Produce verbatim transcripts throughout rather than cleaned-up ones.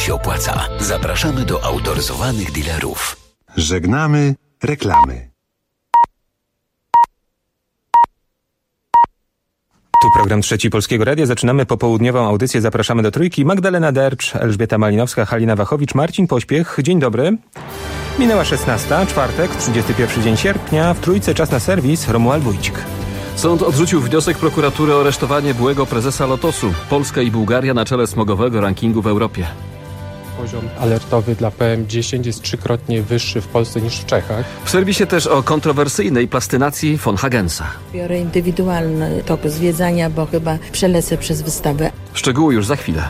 się opłaca. Zapraszamy do autoryzowanych dealerów. Żegnamy reklamy. Tu program Trzeci Polskiego Radia. Zaczynamy popołudniową audycję. Zapraszamy do Trójki. Magdalena Dercz, Elżbieta Malinowska, Halina Wachowicz, Marcin Pośpiech. Dzień dobry. Minęła szesnasta, czwartek, trzydziesty pierwszy dzień sierpnia. W Trójce czas na serwis. Romuald Wójcik. Sąd odrzucił wniosek prokuratury o aresztowanie byłego prezesa Lotosu. Polska i Bułgaria na czele smogowego rankingu w Europie. Poziom alertowy dla P M dziesięć jest trzykrotnie wyższy w Polsce niż w Czechach. W serwisie też o kontrowersyjnej plastynacji von Hagensa. Biorę indywidualny tok zwiedzania, bo chyba przelecę przez wystawę. Szczegóły już za chwilę.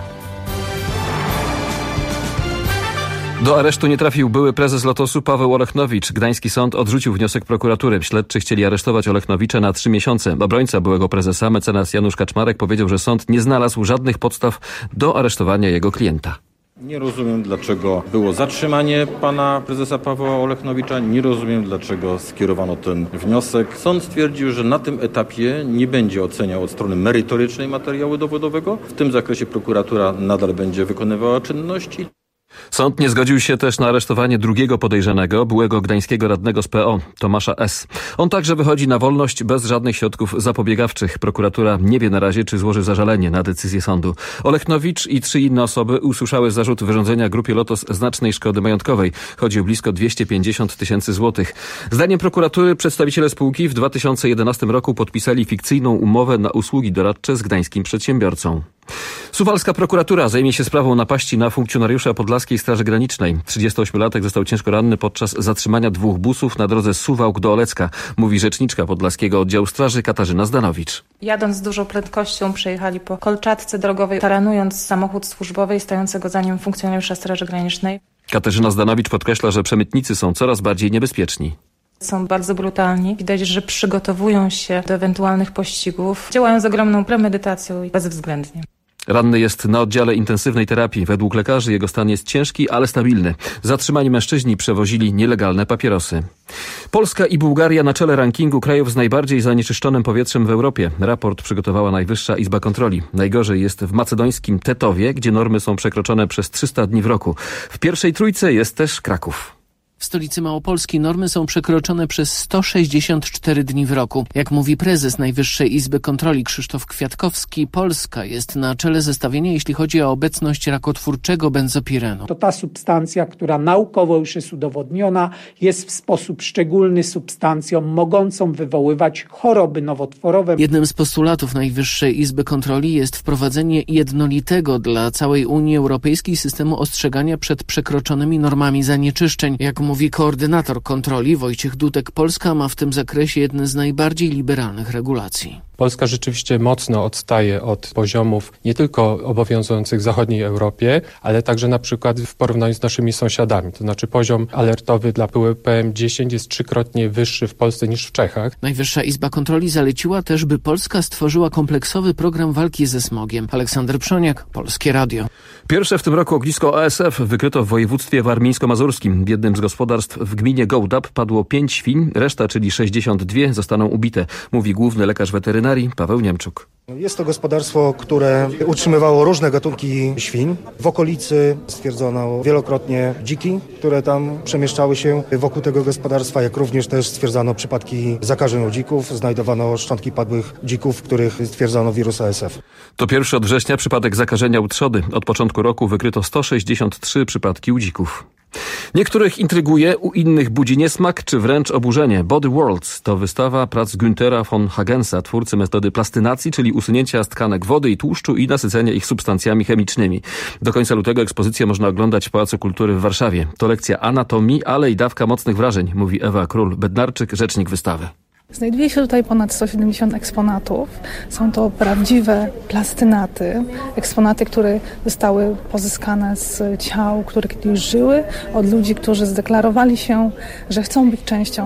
Do aresztu nie trafił były prezes Lotosu Paweł Olechnowicz. Gdański sąd odrzucił wniosek prokuratury. Śledczy chcieli aresztować Olechnowicza na trzy miesiące. Obrońca byłego prezesa, mecenas Janusz Kaczmarek, powiedział, że sąd nie znalazł żadnych podstaw do aresztowania jego klienta. Nie rozumiem, dlaczego było zatrzymanie pana prezesa Pawła Olechnowicza. Nie rozumiem, dlaczego skierowano ten wniosek. Sąd stwierdził, że na tym etapie nie będzie oceniał od strony merytorycznej materiału dowodowego. W tym zakresie prokuratura nadal będzie wykonywała czynności. Sąd nie zgodził się też na aresztowanie drugiego podejrzanego, byłego gdańskiego radnego z P O, Tomasza S. On także wychodzi na wolność bez żadnych środków zapobiegawczych. Prokuratura nie wie na razie, czy złoży zażalenie na decyzję sądu. Olechnowicz i trzy inne osoby usłyszały zarzut wyrządzenia grupie Lotos znacznej szkody majątkowej. Chodzi o blisko dwieście pięćdziesiąt tysięcy złotych. Zdaniem prokuratury przedstawiciele spółki w dwa tysiące jedenastym roku podpisali fikcyjną umowę na usługi doradcze z gdańskim przedsiębiorcą. Suwalska prokuratura zajmie się sprawą napaści na funkcjonariusza Podlaskiej Straży Granicznej. trzydziestoośmiolatek został ciężko ranny podczas zatrzymania dwóch busów na drodze z Suwałk do Olecka, mówi rzeczniczka Podlaskiego Oddziału Straży Katarzyna Zdanowicz. Jadąc z dużą prędkością przejechali po kolczatce drogowej, taranując samochód służbowy stojącego za nim funkcjonariusza Straży Granicznej. Katarzyna Zdanowicz podkreśla, że przemytnicy są coraz bardziej niebezpieczni. Są bardzo brutalni. Widać, że przygotowują się do ewentualnych pościgów. Działają z ogromną premedytacją i bezwzględnie. Ranny jest na oddziale intensywnej terapii. Według lekarzy jego stan jest ciężki, ale stabilny. Zatrzymani mężczyźni przewozili nielegalne papierosy. Polska i Bułgaria na czele rankingu krajów z najbardziej zanieczyszczonym powietrzem w Europie. Raport przygotowała Najwyższa Izba Kontroli. Najgorzej jest w macedońskim Tetowie, gdzie normy są przekroczone przez trzysta dni w roku. W pierwszej trójce jest też Kraków. W stolicy Małopolski normy są przekroczone przez sto sześćdziesiąt cztery dni w roku. Jak mówi prezes Najwyższej Izby Kontroli Krzysztof Kwiatkowski, Polska jest na czele zestawienia, jeśli chodzi o obecność rakotwórczego benzopirenu. To ta substancja, która naukowo już jest udowodniona, jest w sposób szczególny substancją mogącą wywoływać choroby nowotworowe. Jednym z postulatów Najwyższej Izby Kontroli jest wprowadzenie jednolitego dla całej Unii Europejskiej systemu ostrzegania przed przekroczonymi normami zanieczyszczeń. Jak mówi koordynator kontroli Wojciech Dudek, Polska ma w tym zakresie jedne z najbardziej liberalnych regulacji. Polska rzeczywiście mocno odstaje od poziomów nie tylko obowiązujących w zachodniej Europie, ale także na przykład w porównaniu z naszymi sąsiadami. To znaczy poziom alertowy dla pyłu P M dziesięć jest trzykrotnie wyższy w Polsce niż w Czechach. Najwyższa Izba Kontroli zaleciła też, by Polska stworzyła kompleksowy program walki ze smogiem. Aleksander Przoniak, Polskie Radio. Pierwsze w tym roku ognisko A S F wykryto w województwie warmińsko-mazurskim. W jednym z gospodarstw w gminie Gołdap padło pięć świń, reszta, czyli sześćdziesiąt dwie, zostaną ubite, mówi główny lekarz weterynarii Paweł Niemczuk. Jest to gospodarstwo, które utrzymywało różne gatunki świń. W okolicy stwierdzono wielokrotnie dziki, które tam przemieszczały się wokół tego gospodarstwa, jak również też stwierdzano przypadki zakażeń u dzików. Znajdowano szczątki padłych dzików, w których stwierdzono wirus A S F. To pierwszy od września przypadek zakażenia u trzody. Od początku roku wykryto sto sześćdziesiąt trzy przypadki u dzików. Niektórych intryguje, u innych budzi niesmak czy wręcz oburzenie. Body Worlds to wystawa prac Günthera von Hagensa, twórcy metody plastynacji, czyli usunięcia z tkanek wody i tłuszczu i nasycenia ich substancjami chemicznymi. Do końca lutego ekspozycję można oglądać w Pałacu Kultury w Warszawie. To lekcja anatomii, ale i dawka mocnych wrażeń, mówi Ewa Król-Bednarczyk, rzecznik wystawy. Znajduje się tutaj ponad sto siedemdziesiąt eksponatów. Są to prawdziwe plastynaty, eksponaty, które zostały pozyskane z ciał, które kiedyś żyły, od ludzi, którzy zdeklarowali się, że chcą być częścią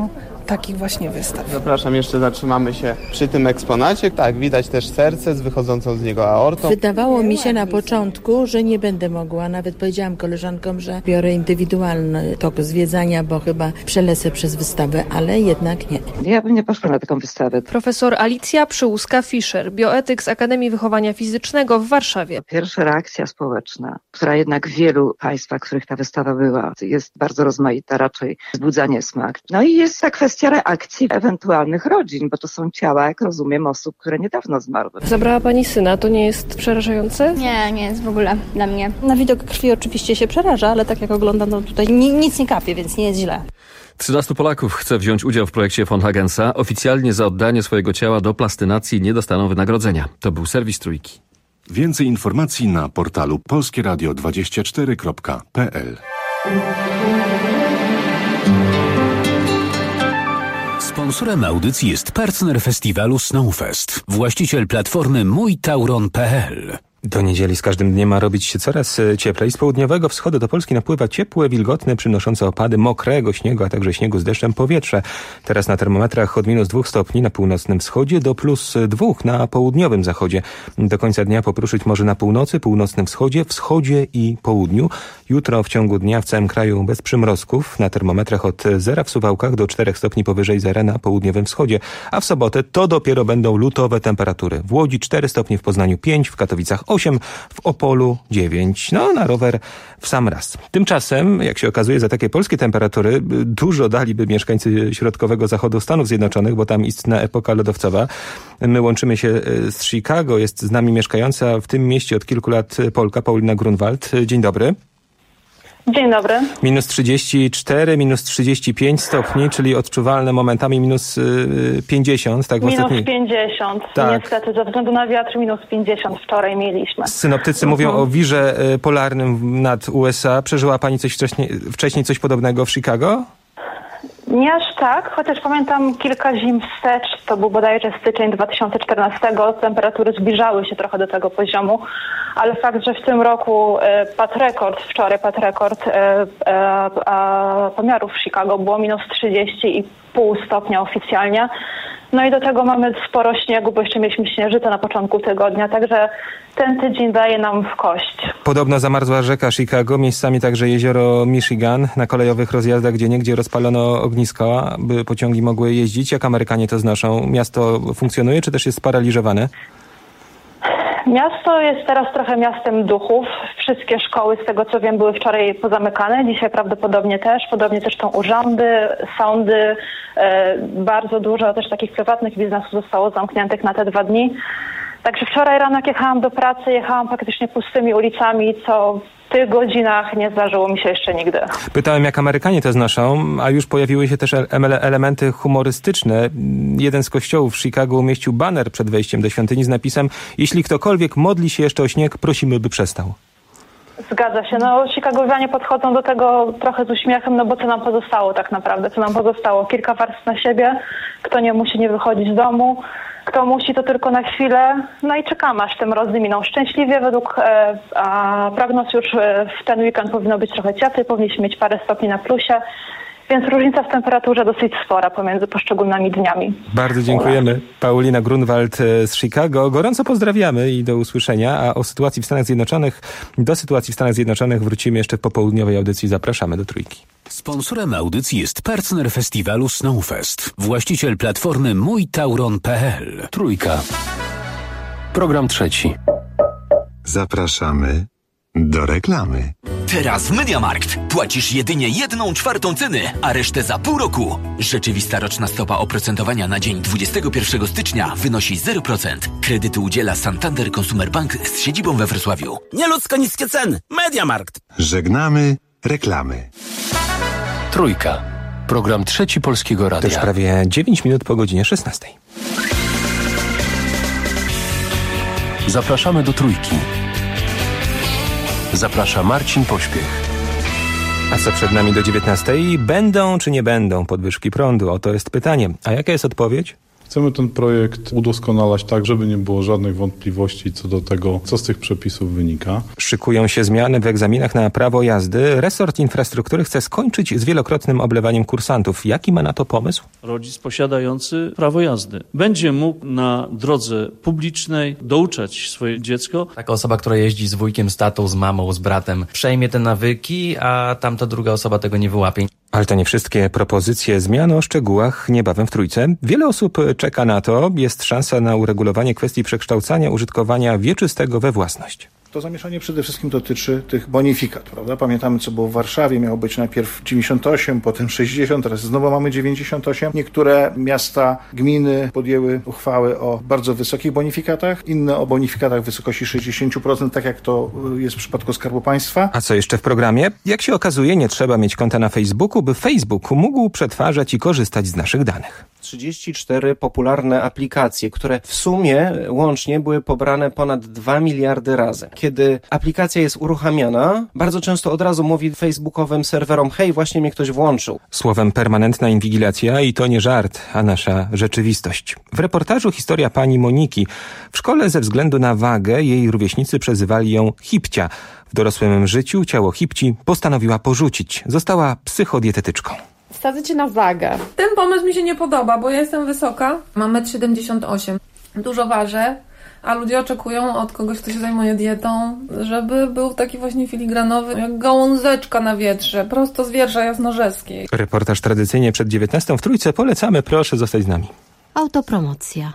takich właśnie wystaw. Zapraszam, jeszcze zatrzymamy się przy tym eksponacie. Tak, widać też serce z wychodzącą z niego aortą. Wydawało mi się na początku, że nie będę mogła. Nawet powiedziałam koleżankom, że biorę indywidualny tok zwiedzania, bo chyba przelecę przez wystawę, ale jednak nie. Ja bym nie poszła na taką wystawę. Profesor Alicja Przyłuska-Fischer, bioetyk z Akademii Wychowania Fizycznego w Warszawie. Pierwsza reakcja społeczna, która jednak w wielu państwach, w których ta wystawa była, jest bardzo rozmaita, raczej wzbudza niesmak. No i jest ta kwestia reakcji ewentualnych rodzin, bo to są ciała, jak rozumiem, osób, które niedawno zmarły. Zabrała pani syna, to nie jest przerażające? Nie, nie jest w ogóle dla mnie. Na widok krwi oczywiście się przeraża, ale tak jak oglądam, to tutaj nic nie kapie, więc nie jest źle. trzynastu Polaków chce wziąć udział w projekcie von Hagensa. Oficjalnie za oddanie swojego ciała do plastynacji nie dostaną wynagrodzenia. To był serwis Trójki. Więcej informacji na portalu polskie radio dwadzieścia cztery kropka p l. Sponsorem audycji jest partner festiwalu Snowfest, właściciel platformy mój tauron kropka p l. Do niedzieli z każdym dniem ma robić się coraz cieplej. Z południowego wschodu do Polski napływa ciepłe, wilgotne, przynoszące opady mokrego śniegu, a także śniegu z deszczem powietrze. Teraz na termometrach od minus dwóch stopni na północnym wschodzie do plus dwóch na południowym zachodzie. Do końca dnia popruszyć może na północy, północnym wschodzie, wschodzie i południu. Jutro w ciągu dnia w całym kraju bez przymrozków. Na termometrach od zera w Suwałkach do czterech stopni powyżej zera na południowym wschodzie. A w sobotę to dopiero będą lutowe temperatury. W Łodzi cztery stopnie, w Poznaniu pięć, w Katowicach osiem, w Opolu dziewięć. No, na rower w sam raz. Tymczasem, jak się okazuje, za takie polskie temperatury dużo daliby mieszkańcy środkowego zachodu Stanów Zjednoczonych, bo tam istna epoka lodowcowa. My łączymy się z Chicago. Jest z nami mieszkająca w tym mieście od kilku lat Polka, Paulina Grunwald. Dzień dobry. Dzień dobry. Minus trzydzieści cztery, minus trzydzieści pięć stopni, czyli odczuwalne momentami minus pięćdziesiąt. Tak, w minus ostatniej... pięćdziesiąt. Tak. Niestety, ze względu na wiatr minus pięćdziesiąt wczoraj mieliśmy. Synoptycy mówią o wirze polarnym nad U S A. Przeżyła pani coś wcześniej, wcześniej coś podobnego w Chicago? Nie aż tak, chociaż pamiętam kilka zim wstecz, to był bodajże styczeń dwa tysiące czternastego, temperatury zbliżały się trochę do tego poziomu, ale fakt, że w tym roku e, padł rekord, wczoraj padł rekord e, e, e, pomiarów w Chicago, było minus trzydzieści i pół stopnia oficjalnie. No i do tego mamy sporo śniegu, bo jeszcze mieliśmy śnieżycę na początku tygodnia, także ten tydzień daje nam w kość. Podobno zamarzła rzeka Chicago, miejscami także jezioro Michigan. Na kolejowych rozjazdach gdzieniegdzie rozpalono ognisko, by pociągi mogły jeździć. Jak Amerykanie to znoszą? Miasto funkcjonuje, czy też jest sparaliżowane? Miasto jest teraz trochę miastem duchów. Wszystkie szkoły, z tego co wiem, były wczoraj pozamykane. Dzisiaj prawdopodobnie też. Podobnie zresztą urzędy, sądy. E, bardzo dużo też takich prywatnych biznesów zostało zamkniętych na te dwa dni. Także wczoraj rano jak jechałam do pracy, jechałam praktycznie pustymi ulicami, co w tych godzinach nie zdarzyło mi się jeszcze nigdy. Pytałem, jak Amerykanie to znoszą, a już pojawiły się też ele- elementy humorystyczne. Jeden z kościołów w Chicago umieścił baner przed wejściem do świątyni z napisem: jeśli ktokolwiek modli się jeszcze o śnieg, prosimy, by przestał. Zgadza się. No, Chicagowianie podchodzą do tego trochę z uśmiechem, no bo co nam pozostało tak naprawdę? Co nam pozostało? Kilka warstw na siebie. Kto nie musi nie wychodzić z domu, kto musi to tylko na chwilę. No i czekamy, aż te mrozy miną szczęśliwie. Według e, a, prognoz już e, w ten weekend powinno być trochę cieplej, powinniśmy mieć parę stopni na plusie. Więc różnica w temperaturze dosyć spora pomiędzy poszczególnymi dniami. Bardzo dziękujemy. Paulina Grunwald z Chicago. Gorąco pozdrawiamy i do usłyszenia. A o sytuacji w Stanach Zjednoczonych, do sytuacji w Stanach Zjednoczonych wrócimy jeszcze w popołudniowej audycji. Zapraszamy do Trójki. Sponsorem audycji jest partner festiwalu Snowfest, właściciel platformy mój tauron kropka p l. Trójka. Program trzeci. Zapraszamy do reklamy. Teraz w MediaMarkt płacisz jedynie jedną czwartą ceny, a resztę za pół roku. Rzeczywista roczna stopa oprocentowania na dzień dwudziestego pierwszego stycznia wynosi zero procent. Kredyty udziela Santander Consumer Bank z siedzibą we Wrocławiu. Nieludzko niskie ceny. MediaMarkt. Żegnamy reklamy. Trójka. Program trzeci Polskiego Radia. To już prawie dziewięć minut po godzinie szesnastej. Zapraszamy do Trójki. Zaprasza Marcin Pośpiech. A co przed nami do dziewiętnastej? Będą czy nie będą podwyżki prądu? Oto jest pytanie. A jaka jest odpowiedź? Chcemy ten projekt udoskonalać tak, żeby nie było żadnych wątpliwości co do tego, co z tych przepisów wynika. Szykują się zmiany w egzaminach na prawo jazdy. Resort infrastruktury chce skończyć z wielokrotnym oblewaniem kursantów. Jaki ma na to pomysł? Rodzic posiadający prawo jazdy będzie mógł na drodze publicznej douczać swoje dziecko. Taka osoba, która jeździ z wujkiem, z tatą, z mamą, z bratem, przejmie te nawyki, a tamta druga osoba tego nie wyłapie. Ale to nie wszystkie propozycje zmian, o szczegółach niebawem w Trójce. Wiele osób czeka na to. Jest szansa na uregulowanie kwestii przekształcania użytkowania wieczystego we własność. To zamieszanie przede wszystkim dotyczy tych bonifikat, prawda? Pamiętamy, co było w Warszawie. Miało być najpierw dziewięćdziesiąt osiem, potem sześćdziesiąt, teraz znowu mamy dziewięćdziesiąt osiem. Niektóre miasta, gminy podjęły uchwały o bardzo wysokich bonifikatach, inne o bonifikatach w wysokości sześćdziesiąt procent, tak jak to jest w przypadku Skarbu Państwa. A co jeszcze w programie? Jak się okazuje, nie trzeba mieć konta na Facebooku, by Facebook mógł przetwarzać i korzystać z naszych danych. trzydzieści cztery popularne aplikacje, które w sumie łącznie były pobrane ponad dwa miliardy razy. Kiedy aplikacja jest uruchamiana, bardzo często od razu mówi facebookowym serwerom: hej, właśnie mnie ktoś włączył. Słowem permanentna inwigilacja i to nie żart, a nasza rzeczywistość. W reportażu historia pani Moniki. W szkole ze względu na wagę jej rówieśnicy przezywali ją Hipcia. W dorosłym życiu ciało Hipci postanowiła porzucić. Została psychodietetyczką. Wsadzę cię na wagę. Ten pomysł mi się nie podoba, bo ja jestem wysoka, mam metr siedemdziesiąt osiem, dużo ważę, a ludzie oczekują od kogoś, kto się zajmuje dietą, żeby był taki właśnie filigranowy, jak gałązeczka na wietrze, prosto z wiersza jasnorzeskiej. Reportaż tradycyjnie przed dziewiętnastą w Trójce. Polecamy, proszę zostać z nami. Autopromocja.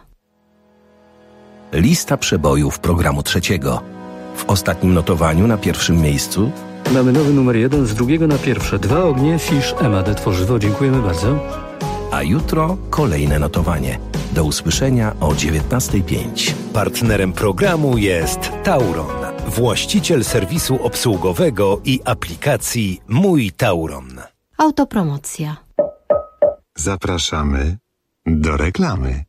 Lista przebojów programu trzeciego. W ostatnim notowaniu na pierwszym miejscu mamy nowy numer jeden, z drugiego na pierwsze. Dwa ognie, Fisz, M A D Tworzywo. Dziękujemy bardzo. A jutro kolejne notowanie. Do usłyszenia o dziewiętnastej pięć. Partnerem programu jest Tauron, właściciel serwisu obsługowego i aplikacji Mój Tauron. Autopromocja. Zapraszamy do reklamy.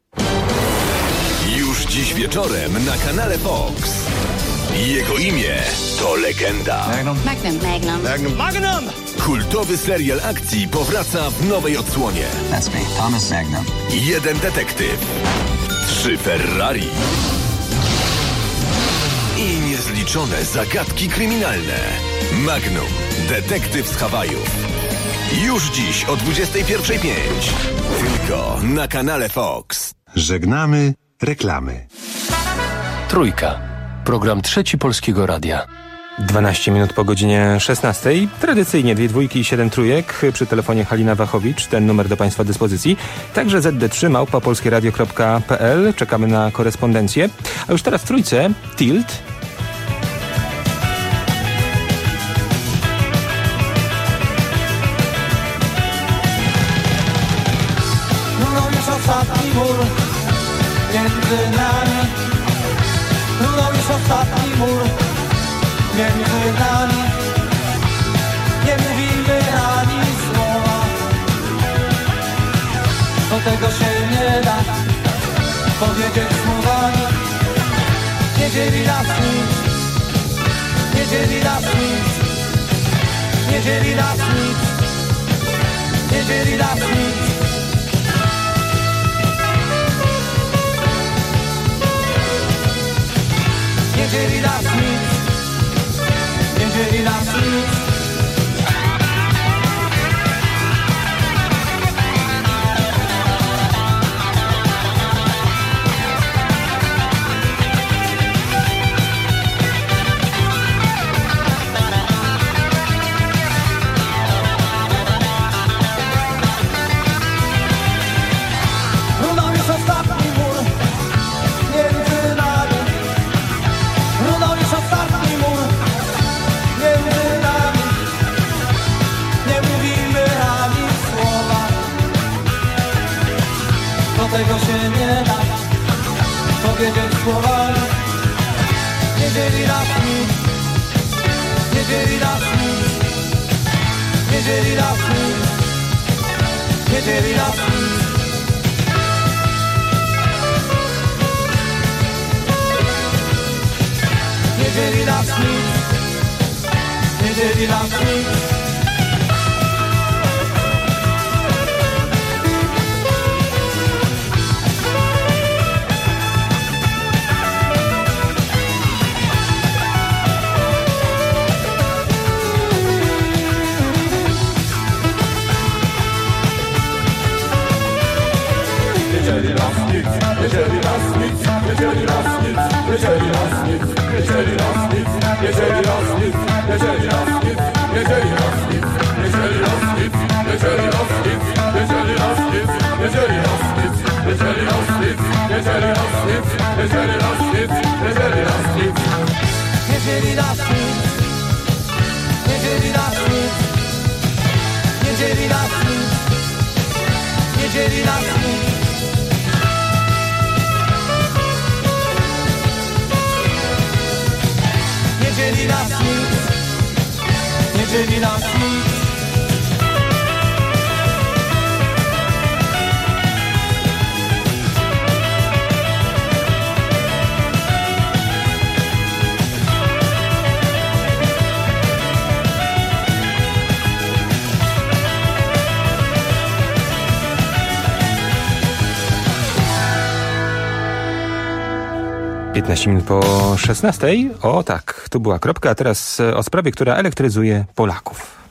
Już dziś wieczorem na kanale Fox. Jego imię to legenda. Magnum. Magnum. Magnum. Magnum. Magnum! Kultowy serial akcji powraca w nowej odsłonie. That's me, Thomas Magnum. Jeden detektyw. Trzy Ferrari. I niezliczone zagadki kryminalne. Magnum. Detektyw z Hawajów. Już dziś o dwudziestej pierwszej pięć. Tylko na kanale Fox. Żegnamy reklamy. Trójka. Program Trzeci Polskiego Radia. dwanaście minut po godzinie szesnastej. Tradycyjnie dwie dwójki i siedem trójek. Przy telefonie Halina Wachowicz. Ten numer do Państwa dyspozycji. Także zet de trzy małpa polskieradio kropka pe el. Czekamy na korespondencję. A już teraz w Trójce Tilt. No już ostatni mur między nami. No już ostatni mur między nami. Nie mówimy ani słowa. Do tego się nie da powiedzieć słowami. Nie dzieli nas nic. Nie dzieli nas nic. Nie dzieli nas nic. Nie dzieli nas nic. Nie dzieli nas nic, nie dzieli nas nic. Runął już ostatni mur między nami. Runął już ostatni mur między nami. Nie mówimy ani słowa. Do tego się nie da powiedzieć słowami. Nie dzieli nas nic. Nie dzieli nas nic. Nie dzieli nas nic. Nie dzieli nas nic. Nie dzieli nas nic. Nie dzieli nas nic. jeżeli nas nic, jeżeli nas nic, jeżeli nas nic, jeżeli nas nic, jeżeli nas nic, jeżeli nas nic, jeżeli nas nic. Jeżeli nas nic, jeżeli nas nic. piętnaście minut po szesnastej. O tak, tu była kropka, a teraz o sprawie, która elektryzuje Polaków.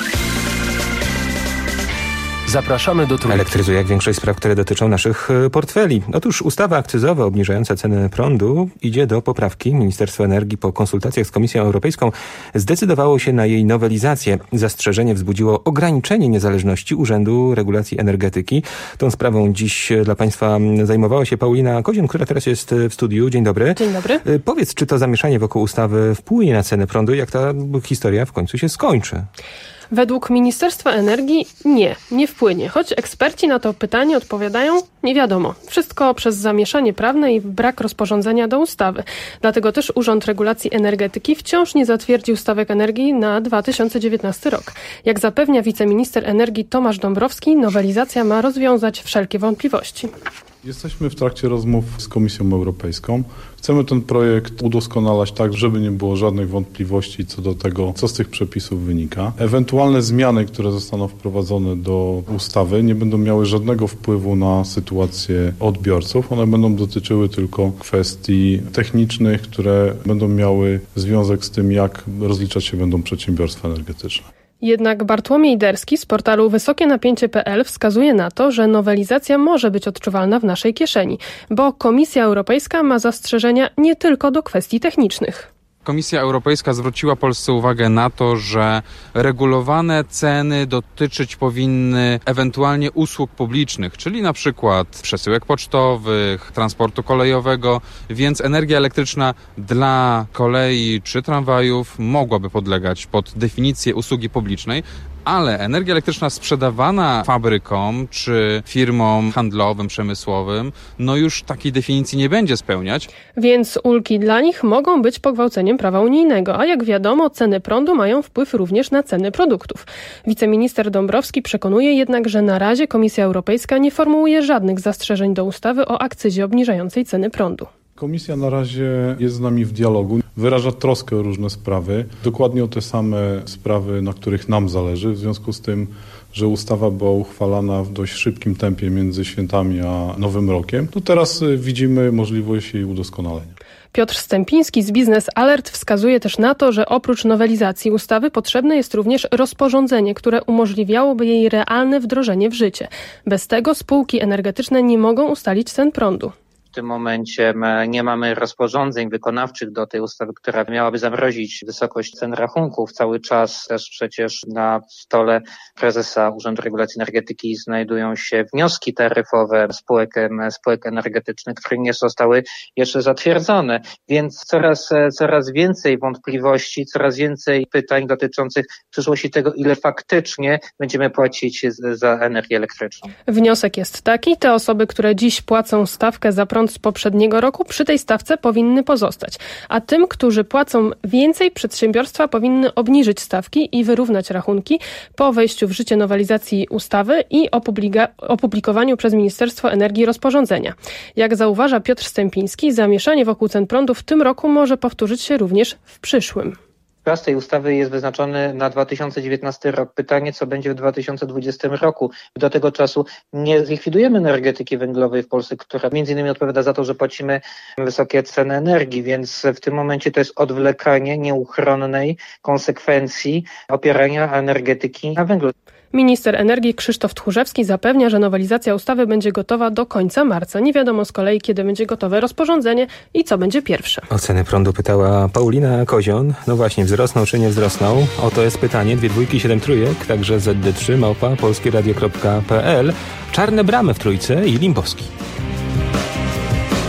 Zapraszamy do Trójki. Elektryzuje jak większość spraw, które dotyczą naszych portfeli. Otóż ustawa akcyzowa obniżająca ceny prądu idzie do poprawki. Ministerstwo Energii po konsultacjach z Komisją Europejską zdecydowało się na jej nowelizację. Zastrzeżenie wzbudziło ograniczenie niezależności Urzędu Regulacji Energetyki. Tą sprawą dziś dla Państwa zajmowała się Paulina Koziun, która teraz jest w studiu. Dzień dobry. Dzień dobry. Powiedz, czy to zamieszanie wokół ustawy wpłynie na cenę prądu? Jak ta historia w końcu się skończy? Według Ministerstwa Energii nie, nie wpłynie. Choć eksperci na to pytanie odpowiadają, nie wiadomo. Wszystko przez zamieszanie prawne i brak rozporządzenia do ustawy. Dlatego też Urząd Regulacji Energetyki wciąż nie zatwierdził stawek energii na dwa tysiące dziewiętnasty rok. Jak zapewnia wiceminister energii Tomasz Dąbrowski, nowelizacja ma rozwiązać wszelkie wątpliwości. Jesteśmy w trakcie rozmów z Komisją Europejską. Chcemy ten projekt udoskonalać tak, żeby nie było żadnych wątpliwości co do tego, co z tych przepisów wynika. Ewentualne zmiany, które zostaną wprowadzone do ustawy, nie będą miały żadnego wpływu na sytuację odbiorców. One będą dotyczyły tylko kwestii technicznych, które będą miały związek z tym, jak rozliczać się będą przedsiębiorstwa energetyczne. Jednak Bartłomiej Derski z portalu wysokie napięcie kropka pe el wskazuje na to, że nowelizacja może być odczuwalna w naszej kieszeni, bo Komisja Europejska ma zastrzeżenia nie tylko do kwestii technicznych. Komisja Europejska zwróciła Polsce uwagę na to, że regulowane ceny dotyczyć powinny ewentualnie usług publicznych, czyli na przykład przesyłek pocztowych, transportu kolejowego, więc energia elektryczna dla kolei czy tramwajów mogłaby podlegać pod definicję usługi publicznej, ale energia elektryczna sprzedawana fabrykom czy firmom handlowym, przemysłowym, no już takiej definicji nie będzie spełniać. Więc ulgi dla nich mogą być pogwałceniem prawa unijnego, a jak wiadomo, ceny prądu mają wpływ również na ceny produktów. Wiceminister Dąbrowski przekonuje jednak, że na razie Komisja Europejska nie formułuje żadnych zastrzeżeń do ustawy o akcyzie obniżającej ceny prądu. Komisja na razie jest z nami w dialogu, wyraża troskę o różne sprawy, dokładnie o te same sprawy, na których nam zależy, w związku z tym, że ustawa była uchwalana w dość szybkim tempie między świętami a Nowym Rokiem, to teraz widzimy możliwość jej udoskonalenia. Piotr Stępiński z Biznes Alert wskazuje też na to, że oprócz nowelizacji ustawy potrzebne jest również rozporządzenie, które umożliwiałoby jej realne wdrożenie w życie. Bez tego spółki energetyczne nie mogą ustalić cen prądu. W tym momencie nie mamy rozporządzeń wykonawczych do tej ustawy, która miałaby zamrozić wysokość cen rachunków. Cały czas też przecież na stole prezesa Urzędu Regulacji Energetyki znajdują się wnioski taryfowe spółek, spółek energetycznych, które nie zostały jeszcze zatwierdzone. Więc coraz, coraz więcej wątpliwości, coraz więcej pytań dotyczących przyszłości tego, ile faktycznie będziemy płacić za energię elektryczną. Wniosek jest taki, te osoby, które dziś płacą stawkę za prąd z poprzedniego roku, przy tej stawce powinny pozostać. A tym, którzy płacą więcej, przedsiębiorstwa powinny obniżyć stawki i wyrównać rachunki po wejściu w życie nowelizacji ustawy i opubliga- opublikowaniu przez Ministerstwo Energii rozporządzenia. Jak zauważa Piotr Stępiński, zamieszanie wokół cen prądu w tym roku może powtórzyć się również w przyszłym. Czas tej ustawy jest wyznaczony na dwa tysiące dziewiętnasty rok. Pytanie, co będzie w dwa tysiące dwudziestym roku. Do tego czasu nie zlikwidujemy energetyki węglowej w Polsce, która między innymi odpowiada za to, że płacimy wysokie ceny energii, więc w tym momencie to jest odwlekanie nieuchronnej konsekwencji opierania energetyki na węglu. Minister energii Krzysztof Tchórzewski zapewnia, że nowelizacja ustawy będzie gotowa do końca marca. Nie wiadomo z kolei, kiedy będzie gotowe rozporządzenie i co będzie pierwsze. O ceny prądu pytała Paulina Koziun. No właśnie, wzrosną czy nie wzrosną? Oto jest pytanie. Dwie dwójki, siedem trójek, także zet de trzy małpa polskieradio kropka pe el. Czarne bramy w Trójce i Limbowski.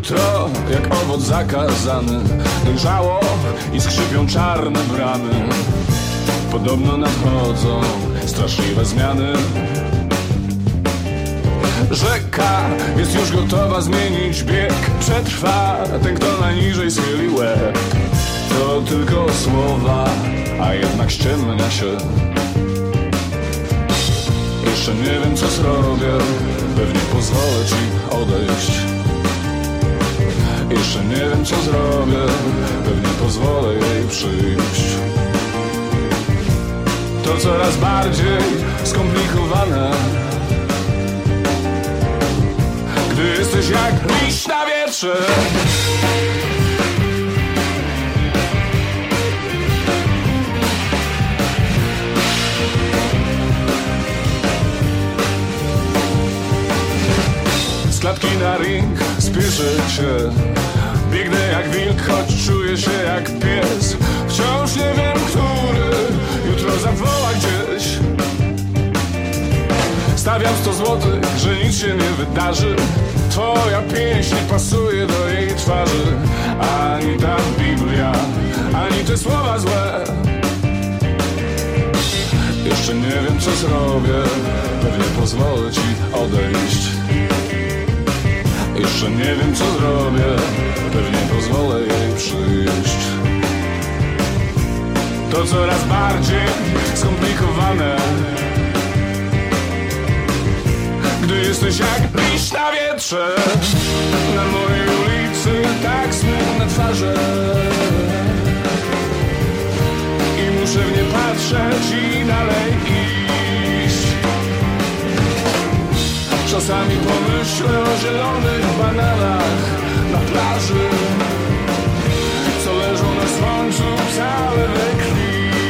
Jutro jak owoc zakazany dojrzało i skrzypią czarne bramy. Podobno nadchodzą straszliwe zmiany. Rzeka jest już gotowa zmienić bieg. Przetrwa ten, kto najniżej schyli łeb. To tylko słowa, a jednak ściemnia się. Jeszcze nie wiem, co zrobię, pewnie pozwolę ci odejść. Jeszcze nie wiem, co zrobię, pewnie pozwolę jej przyjść. To coraz bardziej skomplikowane, gdy jesteś jak liść na wietrze. Z klatki na ring spieszę się. Biegnę jak wilk, choć czuję się jak pies. Wciąż nie wiem, który jutro zawoła gdzieś. Stawiam sto złotych, że nic się nie wydarzy. Twoja pieśń nie pasuje do jej twarzy. Ani ta Biblia, ani te słowa złe. Jeszcze nie wiem, co zrobię, pewnie pozwolę ci odejść. Jeszcze nie wiem, co zrobię, pewnie pozwolę jej przyjść. To coraz bardziej skomplikowane, gdy jesteś jak liść na wietrze. Na mojej ulicy tak smutne twarze i muszę w nie patrzeć i dalej iść. Czasami pomyślę o zielonych bananach na plaży, co leżą na słońcu całe we krwi.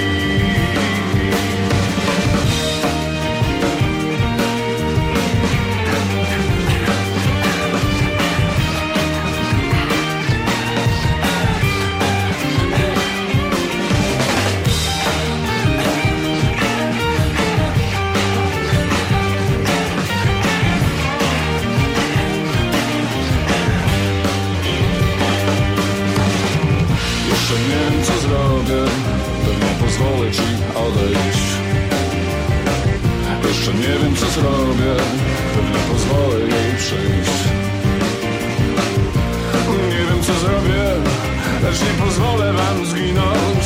Pozwolę ci odejść. Jeszcze nie wiem, co zrobię, pewnie pozwolę jej przyjść. Nie wiem, co zrobię, lecz nie pozwolę wam zginąć.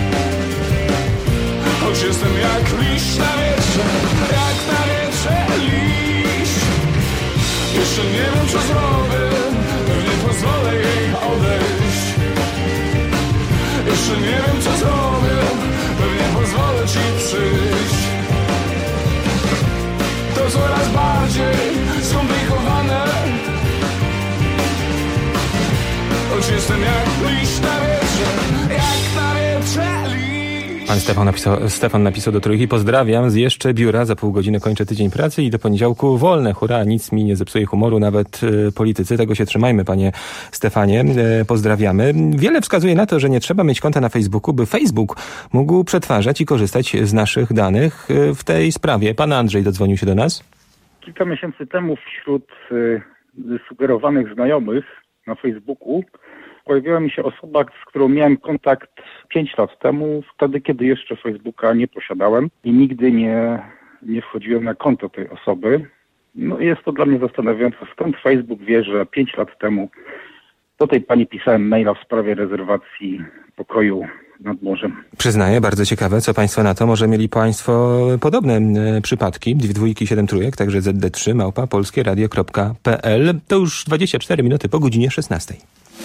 Choć jestem jak liść na wietrze, jak na wietrze liść. Jeszcze nie wiem, co zrobię, pewnie pozwolę jej odejść. Jeszcze nie wiem, co zrobię, pewnie pozwolę ci przyjść. To coraz bardziej skomplikowane, choć jestem jak liść na wietrze, jak na wietrze liść. Pan Stefan napisał, Stefan napisał do Trójki: pozdrawiam z jeszcze biura, za pół godziny kończę tydzień pracy i do poniedziałku wolne. Hurra, nic mi nie zepsuje humoru, nawet y, politycy. Tego się trzymajmy, panie Stefanie. Y, pozdrawiamy. Wiele wskazuje na to, że nie trzeba mieć konta na Facebooku, by Facebook mógł przetwarzać i korzystać z naszych danych y, w tej sprawie. Pan Andrzej dodzwonił się do nas. Kilka miesięcy temu wśród y, sugerowanych znajomych na Facebooku pojawiła mi się osoba, z którą miałem kontakt pięć lat temu, wtedy kiedy jeszcze Facebooka nie posiadałem i nigdy nie, nie wchodziłem na konto tej osoby. No jest to dla mnie zastanawiające, skąd Facebook wie, że pięć lat temu do tej pani pisałem maila w sprawie rezerwacji pokoju nad morzem. Przyznaję, bardzo ciekawe, co państwo na to. Może mieli państwo podobne e, przypadki. Dwójki, siedem trójek, także zet de trzy małpa polskieradio kropka pe el. To już dwadzieścia cztery minuty po godzinie szesnastej.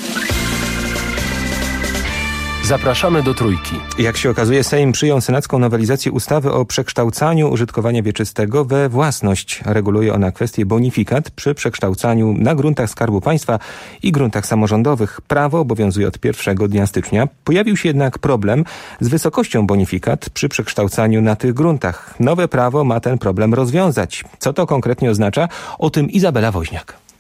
Zapraszamy do Trójki. Jak się okazuje, Sejm przyjął senacką nowelizację ustawy o przekształcaniu użytkowania wieczystego we własność. Reguluje ona kwestię bonifikat przy przekształcaniu na gruntach Skarbu Państwa i gruntach samorządowych. Prawo obowiązuje od pierwszego dnia stycznia. Pojawił się jednak problem z wysokością bonifikat przy przekształcaniu na tych gruntach. Nowe prawo ma ten problem rozwiązać. Co to konkretnie oznacza? O tym Izabela Woźniak.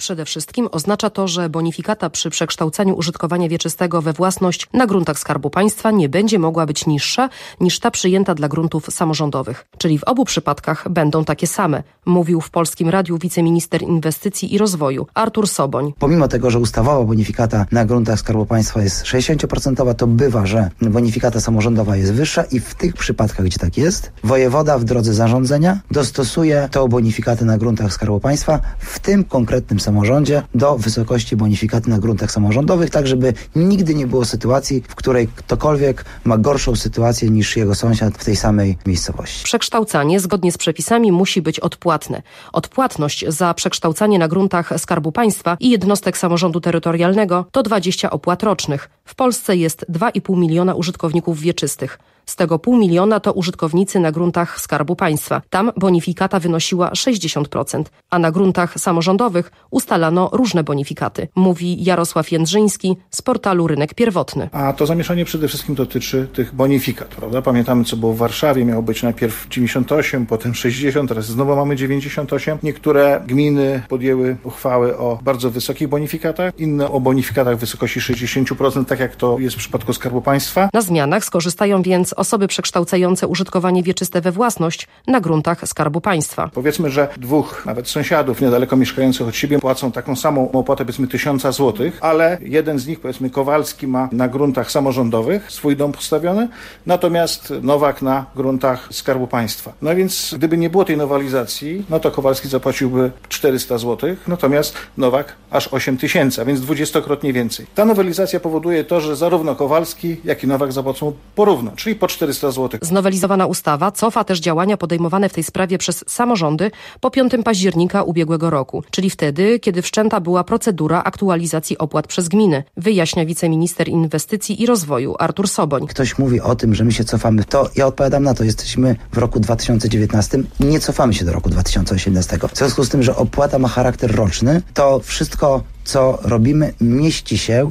Przede wszystkim oznacza to, że bonifikata przy przekształcaniu użytkowania wieczystego we własność na gruntach Skarbu Państwa nie będzie mogła być niższa niż ta przyjęta dla gruntów samorządowych. Czyli w obu przypadkach będą takie same, mówił w Polskim Radiu wiceminister inwestycji i rozwoju Artur Soboń. Pomimo tego, że ustawowa bonifikata na gruntach Skarbu Państwa jest sześćdziesiąt procent, to bywa, że bonifikata samorządowa jest wyższa i w tych przypadkach, gdzie tak jest, wojewoda w drodze zarządzenia dostosuje tą bonifikatę na gruntach Skarbu Państwa w tym konkretnym samorządzie do wysokości bonifikaty na gruntach samorządowych, tak żeby nigdy nie było sytuacji, w której ktokolwiek ma gorszą sytuację niż jego sąsiad w tej samej miejscowości. Przekształcanie zgodnie z przepisami musi być odpłatne. Odpłatność za przekształcanie na gruntach Skarbu Państwa i jednostek samorządu terytorialnego to dwadzieścia opłat rocznych. W Polsce jest dwa i pół miliona użytkowników wieczystych. Z tego pół miliona to użytkownicy na gruntach Skarbu Państwa. Tam bonifikata wynosiła sześćdziesiąt procent, a na gruntach samorządowych ustalano różne bonifikaty, mówi Jarosław Jędrzyński z portalu Rynek Pierwotny. A to zamieszanie przede wszystkim dotyczy tych bonifikat, prawda? Pamiętamy, co było w Warszawie, miało być najpierw dziewięćdziesiąt osiem, potem sześćdziesiąt, teraz znowu mamy dziewięćdziesiąt osiem. Niektóre gminy podjęły uchwały o bardzo wysokich bonifikatach, inne o bonifikatach w wysokości sześćdziesiąt procent, tak jak to jest w przypadku Skarbu Państwa. Na zmianach skorzystają więc osoby przekształcające użytkowanie wieczyste we własność na gruntach Skarbu Państwa. Powiedzmy, że dwóch nawet sąsiadów niedaleko mieszkających od siebie płacą taką samą opłatę, powiedzmy tysiąca złotych, ale jeden z nich, powiedzmy Kowalski, ma na gruntach samorządowych swój dom postawiony, natomiast Nowak na gruntach Skarbu Państwa. No więc gdyby nie było tej nowelizacji, no to Kowalski zapłaciłby czterysta złotych, natomiast Nowak aż osiem tysięcy, a więc dwudziestokrotnie więcej. Ta nowelizacja powoduje to, że zarówno Kowalski, jak i Nowak zapłacą porówno, czyli po czterysta złotych. Znowelizowana ustawa cofa też działania podejmowane w tej sprawie przez samorządy po piątego października ubiegłego roku, czyli wtedy, kiedy wszczęta była procedura aktualizacji opłat przez gminy, wyjaśnia wiceminister inwestycji i rozwoju Artur Soboń. Ktoś mówi o tym, że my się cofamy, to ja odpowiadam na to, jesteśmy w roku dwa tysiące dziewiętnastym, nie cofamy się do roku dwa tysiące osiemnastego. W związku z tym, że opłata ma charakter roczny, to wszystko, co robimy, mieści się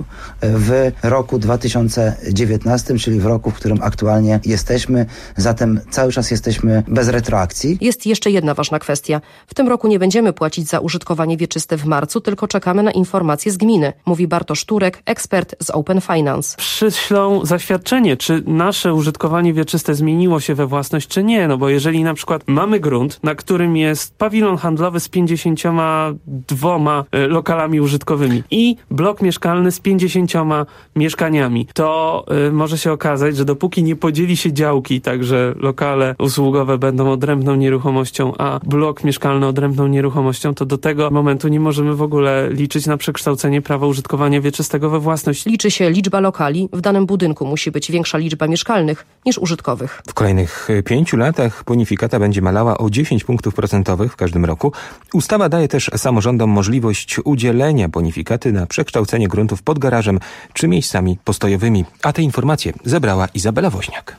w roku dwa tysiące dziewiętnastym, czyli w roku, w którym aktualnie jesteśmy. Zatem cały czas jesteśmy bez retroakcji. Jest jeszcze jedna ważna kwestia. W tym roku nie będziemy płacić za użytkowanie wieczyste w marcu, tylko czekamy na informacje z gminy, mówi Bartosz Turek, ekspert z Open Finance. Przyślą zaświadczenie, czy nasze użytkowanie wieczyste zmieniło się we własność, czy nie. No bo jeżeli na przykład mamy grunt, na którym jest pawilon handlowy z pięćdziesięcioma dwoma lokalami użytkowymi i blok mieszkalny z pięćdziesięcioma mieszkaniami, to y, może się okazać, że dopóki nie podzieli się działki, także lokale usługowe będą odrębną nieruchomością, a blok mieszkalny odrębną nieruchomością, to do tego momentu nie możemy w ogóle liczyć na przekształcenie prawa użytkowania wieczystego we własność. Liczy się liczba lokali, w danym budynku musi być większa liczba mieszkalnych niż użytkowych. W kolejnych pięciu latach bonifikata będzie malała o dziesięć punktów procentowych w każdym roku. Ustawa daje też samorządom możliwość udzielenia bonifikaty na przekształcenie gruntów pod garażem czy miejscami postojowymi. A te informacje zebrała Izabela Woźniak.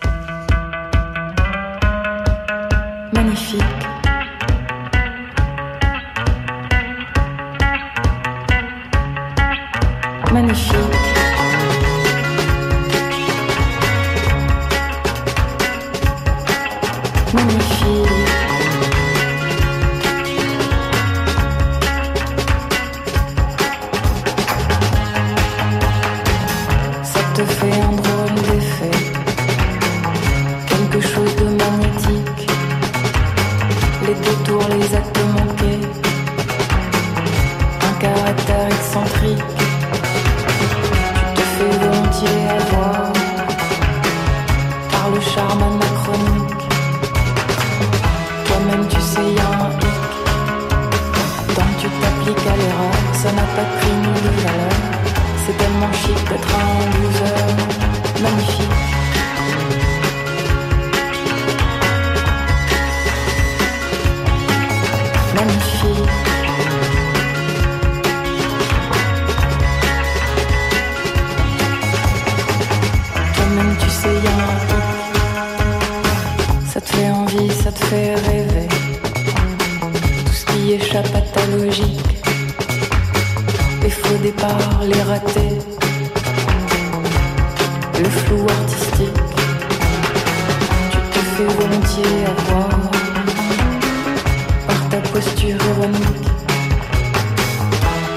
Magnifique. Magnifique. Magnifique. Ça te fait un drôle d'effet, quelque chose de magnétique, les détours, les actes manqués, un caractère excentrique, tu te fais volontiers avoir par le charme anachronique, toi-même tu sais y a un hic, donc tu t'appliques à l'erreur, ça n'a pas pris ni de valeur, c'est tellement chic d'être un loser, magnifique. Magnifique. Toi-même tu sais y a un hic, ça te fait envie, ça te fait rêver, tout ce qui échappe à ta logique, les faux départs, les ratés, le flou artistique, tu te fais volontiers avoir par ta posture ironique,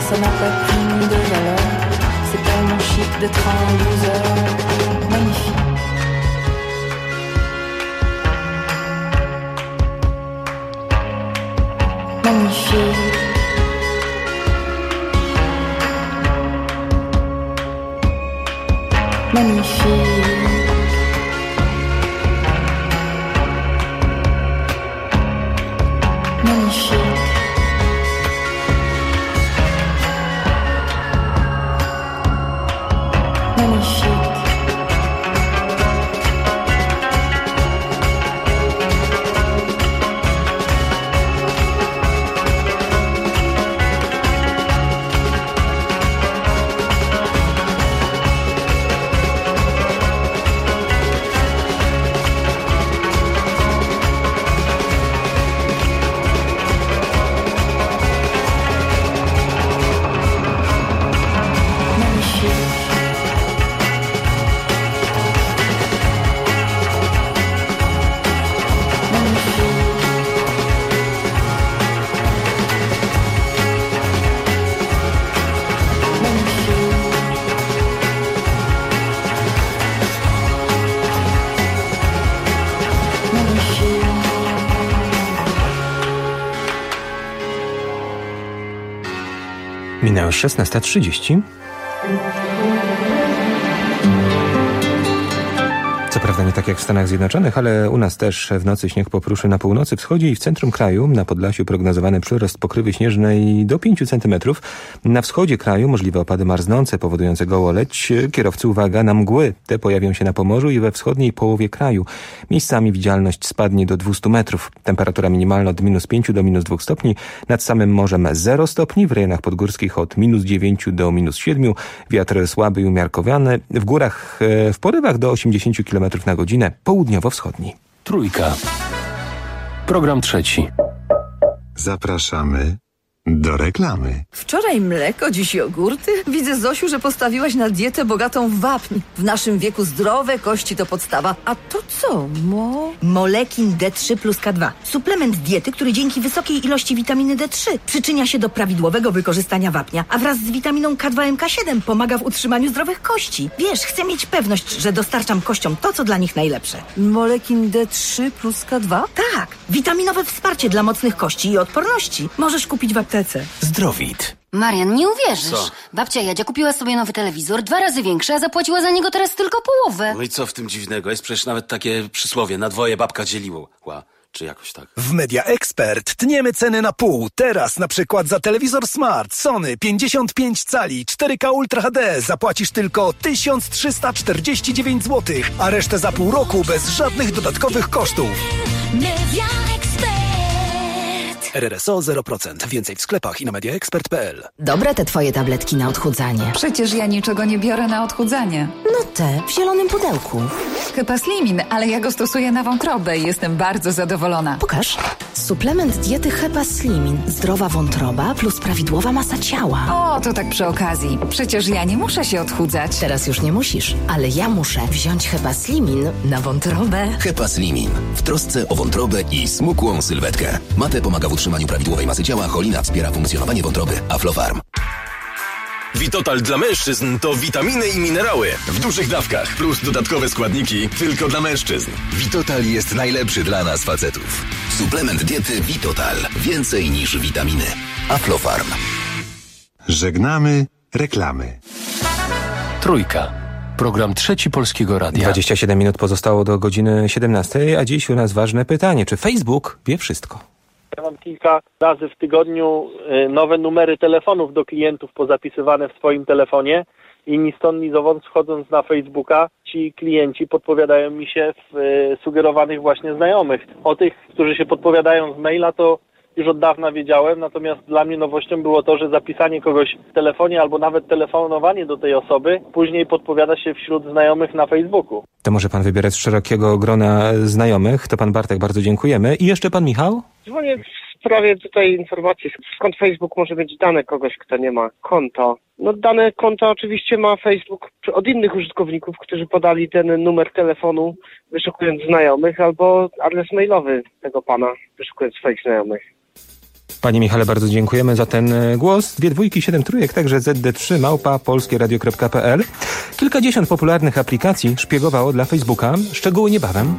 ça n'a pas pris ni de valeur. C'est tellement chic d'être un loser. Magnifique. Magnifique. Magnifique. Magnifique. Magnifique. Minęło szesnasta trzydzieści. Co prawda nie tak jak w Stanach Zjednoczonych, ale u nas też w nocy śnieg popruszy na północy, wschodzie i w centrum kraju. Na Podlasiu prognozowany przyrost pokrywy śnieżnej do pięciu centymetrów. Na wschodzie kraju możliwe opady marznące powodujące gołoleć. Kierowcy, uwaga, na mgły. Te pojawią się na Pomorzu i we wschodniej połowie kraju. Miejscami widzialność spadnie do dwustu metrów. Temperatura minimalna od minus pięciu do minus dwóch stopni. Nad samym morzem zero stopni. W rejonach podgórskich od minus dziewięciu do minus siedmiu. Wiatr słaby i umiarkowany. W górach w porywach do osiemdziesięciu kilometrów na godzinę, południowo-wschodni. Trójka. Program trzeci. Zapraszamy do reklamy. Wczoraj mleko, dziś jogurty. Widzę, Zosiu, że postawiłaś na dietę bogatą w wapń. W naszym wieku zdrowe kości to podstawa. A to co, mo? Molekin D trzy plus K dwa. Suplement diety, który dzięki wysokiej ilości witaminy D trzy przyczynia się do prawidłowego wykorzystania wapnia, a wraz z witaminą K dwa M K siedem pomaga w utrzymaniu zdrowych kości. Wiesz, chcę mieć pewność, że dostarczam kościom to, co dla nich najlepsze. Molekin D trzy plus K dwa? Tak. Witaminowe wsparcie dla mocnych kości i odporności. Możesz kupić w aptece. Zdrowit. Marian, nie uwierzysz. Co? Babcia Jadzia kupiła sobie nowy telewizor, dwa razy większy, a zapłaciła za niego teraz tylko połowę. No i co w tym dziwnego? Jest przecież nawet takie przysłowie, na dwoje babka dzieliło. Ła, czy jakoś tak. W Media Expert tniemy ceny na pół. Teraz na przykład za telewizor Smart Sony pięćdziesiąt pięć cali cztery K Ultra H D zapłacisz tylko tysiąc trzysta czterdzieści dziewięć złotych, a resztę za pół roku bez żadnych dodatkowych kosztów. Media Expert. R R S O zero procent. Więcej w sklepach i na media expert kropka p l. Dobre te twoje tabletki na odchudzanie. Przecież ja niczego nie biorę na odchudzanie. No te, w zielonym pudełku. Chyba Slimin, ale ja go stosuję na wątrobę i jestem bardzo zadowolona. Pokaż. Suplement diety Hepa Slimin. Zdrowa wątroba plus prawidłowa masa ciała. O, to tak przy okazji. Przecież ja nie muszę się odchudzać. Teraz już nie musisz, ale ja muszę wziąć Hepa Slimin na wątrobę. Hepa Slimin. W trosce o wątrobę i smukłą sylwetkę. Mate pomaga w utrzymaniu prawidłowej masy ciała, cholina wspiera funkcjonowanie wątroby. Aflofarm. Vitotal dla mężczyzn to witaminy i minerały w dużych dawkach plus dodatkowe składniki tylko dla mężczyzn. Vitotal jest najlepszy dla nas facetów. Suplement diety Vitotal. Więcej niż witaminy. Aflofarm. Żegnamy reklamy. Trójka. Program trzeci Polskiego Radia. dwadzieścia siedem minut pozostało do godziny siedemnastej, a dziś u nas ważne pytanie. Czy Facebook wie wszystko? Ja mam kilka razy w tygodniu nowe numery telefonów do klientów pozapisywane w swoim telefonie i ni stąd, ni zowąd, wchodząc na Facebooka, ci klienci podpowiadają mi się w sugerowanych właśnie znajomych. O tych, którzy się podpowiadają z maila, to już od dawna wiedziałem, natomiast dla mnie nowością było to, że zapisanie kogoś w telefonie albo nawet telefonowanie do tej osoby później podpowiada się wśród znajomych na Facebooku. To może pan wybierać z szerokiego grona znajomych. To pan Bartek, bardzo dziękujemy. I jeszcze pan Michał? Dzwonię w sprawie tutaj informacji, skąd Facebook może mieć dane kogoś, kto nie ma konta. No dane konta oczywiście ma Facebook od innych użytkowników, którzy podali ten numer telefonu, wyszukując znajomych, albo adres mailowy tego pana, wyszukując swoich znajomych. Panie Michale, bardzo dziękujemy za ten głos. Dwie dwójki, siedem trójek, także zet de trzy małpa polskieradio kropka pe el. Kilkadziesiąt popularnych aplikacji szpiegowało dla Facebooka. Szczegóły niebawem.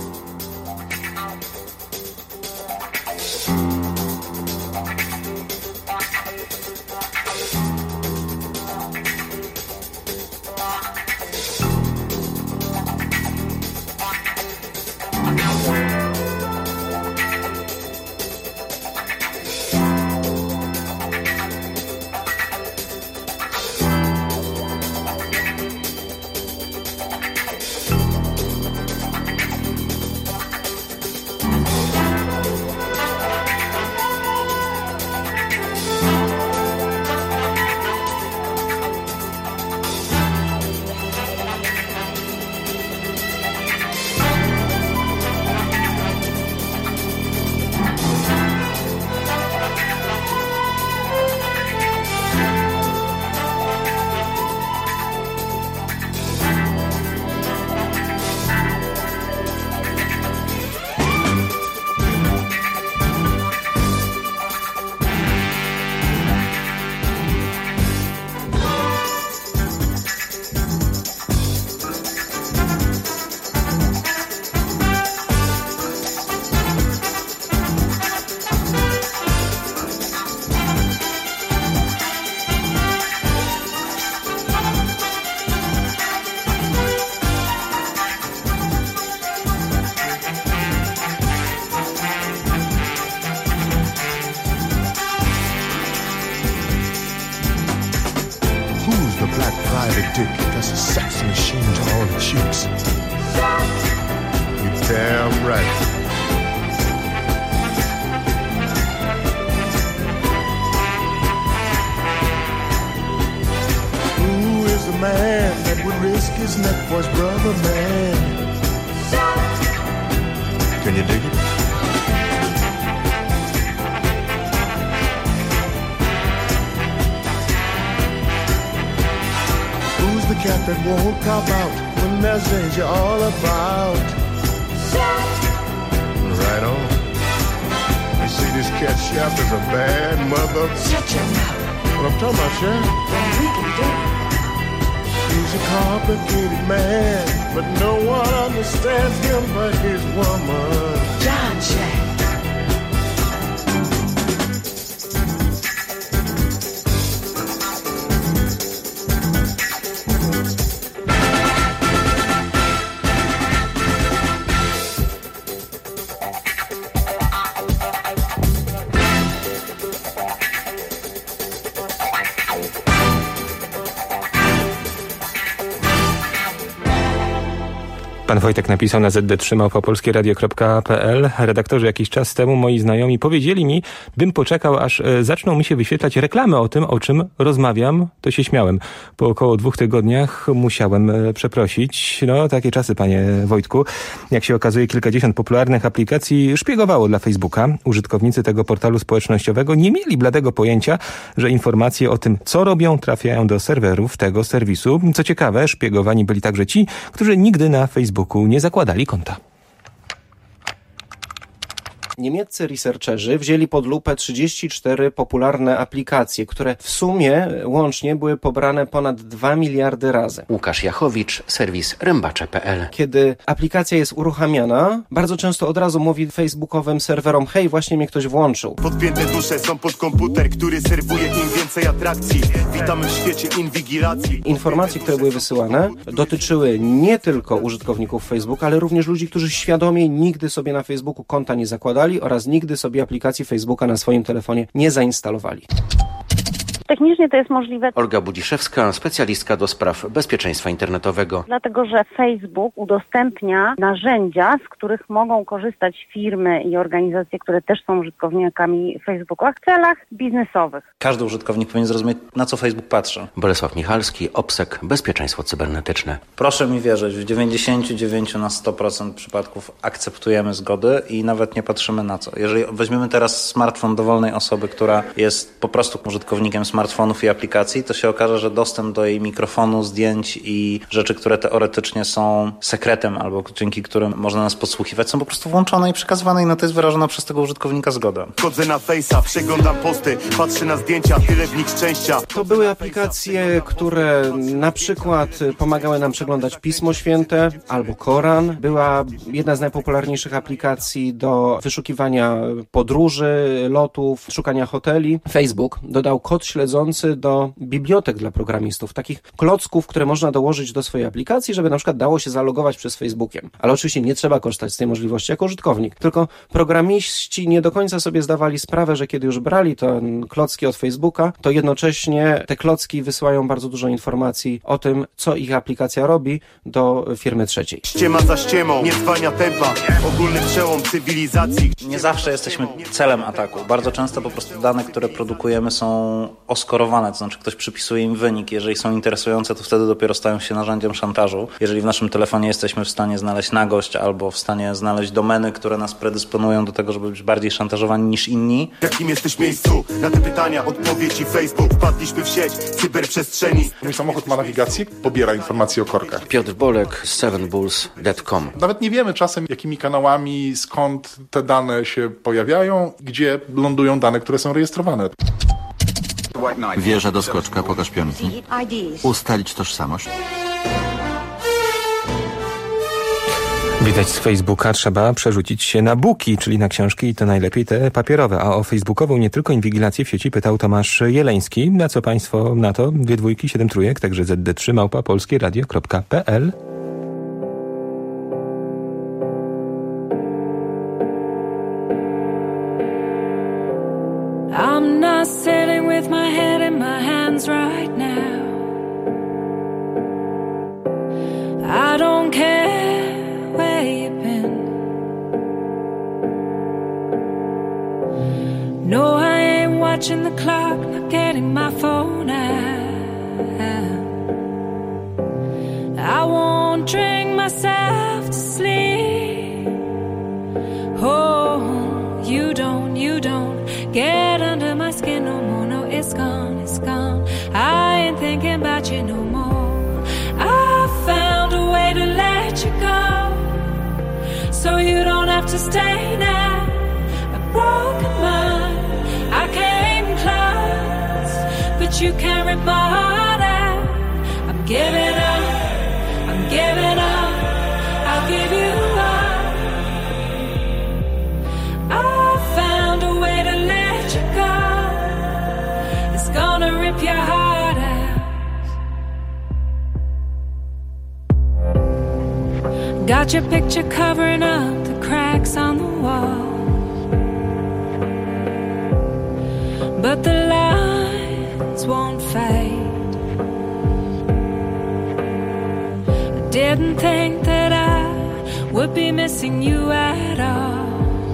Pan Wojtek napisał na zet de trzy małpa polskieradio kropka pe el. Redaktorzy jakiś czas temu, moi znajomi, powiedzieli mi, bym poczekał, aż zaczną mi się wyświetlać reklamy o tym, o czym rozmawiam. To się śmiałem. Po około dwóch tygodniach musiałem przeprosić. No, takie czasy, panie Wojtku. Jak się okazuje, kilkadziesiąt popularnych aplikacji szpiegowało dla Facebooka. Użytkownicy tego portalu społecznościowego nie mieli bladego pojęcia, że informacje o tym, co robią, trafiają do serwerów tego serwisu. Co ciekawe, szpiegowani byli także ci, którzy nigdy na Facebooku nie zakładali konta. Niemieccy researcherzy wzięli pod lupę trzydzieści cztery popularne aplikacje, które w sumie łącznie były pobrane ponad dwa miliardy razy. Łukasz Jachowicz, serwis rębacze kropka pe el. Kiedy aplikacja jest uruchamiana, bardzo często od razu mówi facebookowym serwerom: hej, właśnie mnie ktoś włączył. Podpięte dusze są pod komputer, który serwuje im więcej atrakcji. Witamy w świecie inwigilacji. Informacje, które były wysyłane, dotyczyły nie tylko użytkowników Facebooka, ale również ludzi, którzy świadomie nigdy sobie na Facebooku konta nie zakładali oraz nigdy sobie aplikacji Facebooka na swoim telefonie nie zainstalowali. Technicznie to jest możliwe. Olga Budziszewska, specjalistka do spraw bezpieczeństwa internetowego. Dlatego, że Facebook udostępnia narzędzia, z których mogą korzystać firmy i organizacje, które też są użytkownikami Facebooka w celach biznesowych. Każdy użytkownik powinien zrozumieć, na co Facebook patrzy. Bolesław Michalski, OBSEK, bezpieczeństwo cybernetyczne. Proszę mi wierzyć, w dziewięćdziesiąt dziewięć na sto procent przypadków akceptujemy zgody i nawet nie patrzymy na co. Jeżeli weźmiemy teraz smartfon dowolnej osoby, która jest po prostu użytkownikiem smartfona, smartfonów i aplikacji, to się okaże, że dostęp do jej mikrofonu, zdjęć i rzeczy, które teoretycznie są sekretem albo dzięki którym można nas podsłuchiwać, są po prostu włączone i przekazywane i na to jest wyrażona przez tego użytkownika zgoda. Chodzę na Face'a, przeglądam posty, patrzę na zdjęcia, tyle w nich szczęścia. To były aplikacje, które na przykład pomagały nam przeglądać Pismo Święte albo Koran. Była jedna z najpopularniejszych aplikacji do wyszukiwania podróży, lotów, szukania hoteli. Facebook dodał kod śledzący do bibliotek dla programistów, takich klocków, które można dołożyć do swojej aplikacji, żeby na przykład dało się zalogować przez Facebookiem. Ale oczywiście nie trzeba korzystać z tej możliwości jako użytkownik. Tylko programiści nie do końca sobie zdawali sprawę, że kiedy już brali te klocki od Facebooka, to jednocześnie te klocki wysyłają bardzo dużo informacji o tym, co ich aplikacja robi do firmy trzeciej. Ściema za ściemą, nie zwalnia tempa, ogólny przełom cywilizacji. Nie zawsze jesteśmy celem ataku. Bardzo często po prostu dane, które produkujemy, są oskorowane, to znaczy ktoś przypisuje im wynik. Jeżeli są interesujące, to wtedy dopiero stają się narzędziem szantażu. Jeżeli w naszym telefonie jesteśmy w stanie znaleźć nagość albo w stanie znaleźć domeny, które nas predysponują do tego, żeby być bardziej szantażowani niż inni. W jakim jesteś miejscu? Na te pytania odpowiedzi Facebook. Wpadliśmy w sieć cyberprzestrzeni. Mój samochód ma nawigację, pobiera informacje o korkach. Piotr Bolek, seven bulls kropka com. Nawet nie wiemy czasem, jakimi kanałami, skąd te dane się pojawiają, gdzie lądują dane, które są rejestrowane. Wieża do skoczka, pokaż pionki. Ustalić tożsamość. Widać z Facebooka, trzeba przerzucić się na booki, czyli na książki i to najlepiej te papierowe. A o facebookową nie tylko inwigilację w sieci pytał Tomasz Jeleński. Na co państwo na to? Dwie dwójki, siedem trójek, także zet de trzy małpa polskieradio kropka pe el. I'm not sitting with my head in my hands right now. I don't care where you've been. No, I ain't watching the clock, not getting my phone out. I won't drink myself to sleep. Oh, you don't, you don't get under my skin no more. No, it's gone, it's gone. I ain't thinking about you no more. I found a way to let you go, so you don't have to stay now. A broken mind, I came close, but you can't rip my heart out. I'm giving up, I'm giving up, I'll give you up. I found a way to let you go, it's gonna rip your heart out. Got your picture covering up the cracks on the wall, but the lines won't fade. I didn't think that I would be missing you at all.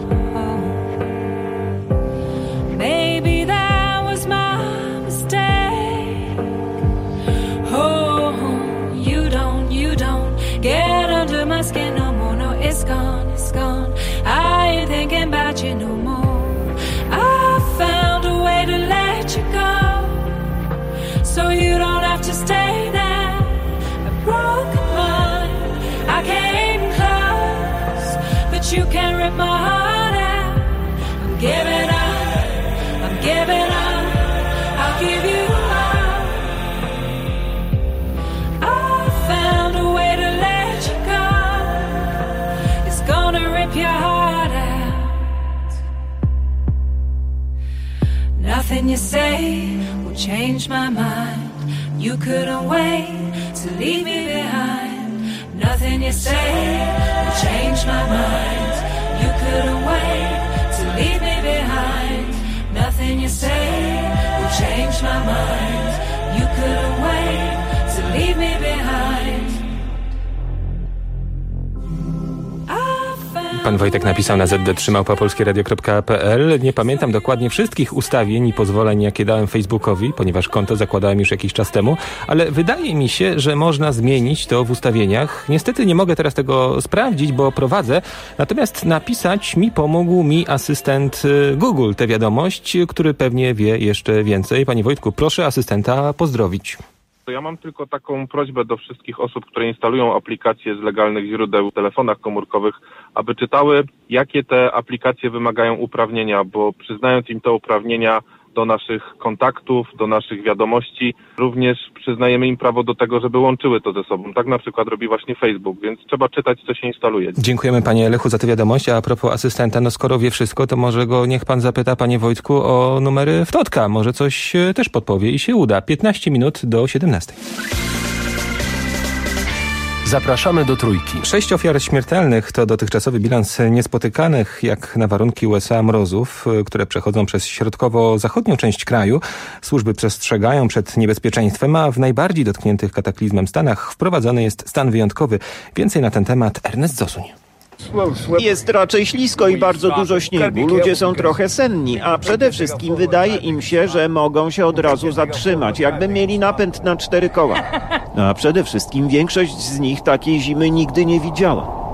Maybe that was my mistake. Oh, you don't, you don't get under my skin no more. No, it's gone, it's gone. I ain't thinking about you no more. I found a way to let you go, so you don't have to stay there. A broken mind, I came close, but you can't rip my heart out. I'm giving up, I'm giving up, I'll give you up. I found a way to let you go, it's gonna rip your heart out. Nothing you say will change my mind. You couldn't wait to leave me behind. Nothing you say will change my mind. You couldn't wait to leave me behind. Nothing you say will change my mind. You couldn't wait to leave me behind. pan Wojtek napisał na zet de trzy małpa polskie radio kropka pe el. Nie pamiętam dokładnie wszystkich ustawień i pozwoleń, jakie dałem Facebookowi, ponieważ konto zakładałem już jakiś czas temu, ale wydaje mi się, że można zmienić to w ustawieniach. Niestety nie mogę teraz tego sprawdzić, bo prowadzę, natomiast napisać mi pomógł mi asystent Google tę wiadomość, który pewnie wie jeszcze więcej. Panie Wojtku, proszę asystenta pozdrowić. Ja mam tylko taką prośbę do wszystkich osób, które instalują aplikacje z legalnych źródeł w telefonach komórkowych, aby czytały, jakie te aplikacje wymagają uprawnienia, bo przyznając im te uprawnienia do naszych kontaktów, do naszych wiadomości, również przyznajemy im prawo do tego, żeby łączyły to ze sobą. Tak na przykład robi właśnie Facebook, więc trzeba czytać, co się instaluje. Dziękujemy panie Lechu za tę wiadomość, a propos asystenta, no skoro wie wszystko, to może go niech pan zapyta, panie Wojtku, o numery w Totka. Może coś też podpowie i się uda. piętnaście minut do siedemnastej. Zapraszamy do Trójki. Sześć ofiar śmiertelnych to dotychczasowy bilans niespotykanych jak na warunki U S A mrozów, które przechodzą przez środkowo-zachodnią część kraju. Służby przestrzegają przed niebezpieczeństwem, a w najbardziej dotkniętych kataklizmem Stanach wprowadzony jest stan wyjątkowy. Więcej na ten temat Ernest Zosuń. Jest raczej ślisko i bardzo dużo śniegu. Ludzie są trochę senni, a przede wszystkim wydaje im się, że mogą się od razu zatrzymać, jakby mieli napęd na cztery koła. A przede wszystkim większość z nich takiej zimy nigdy nie widziała.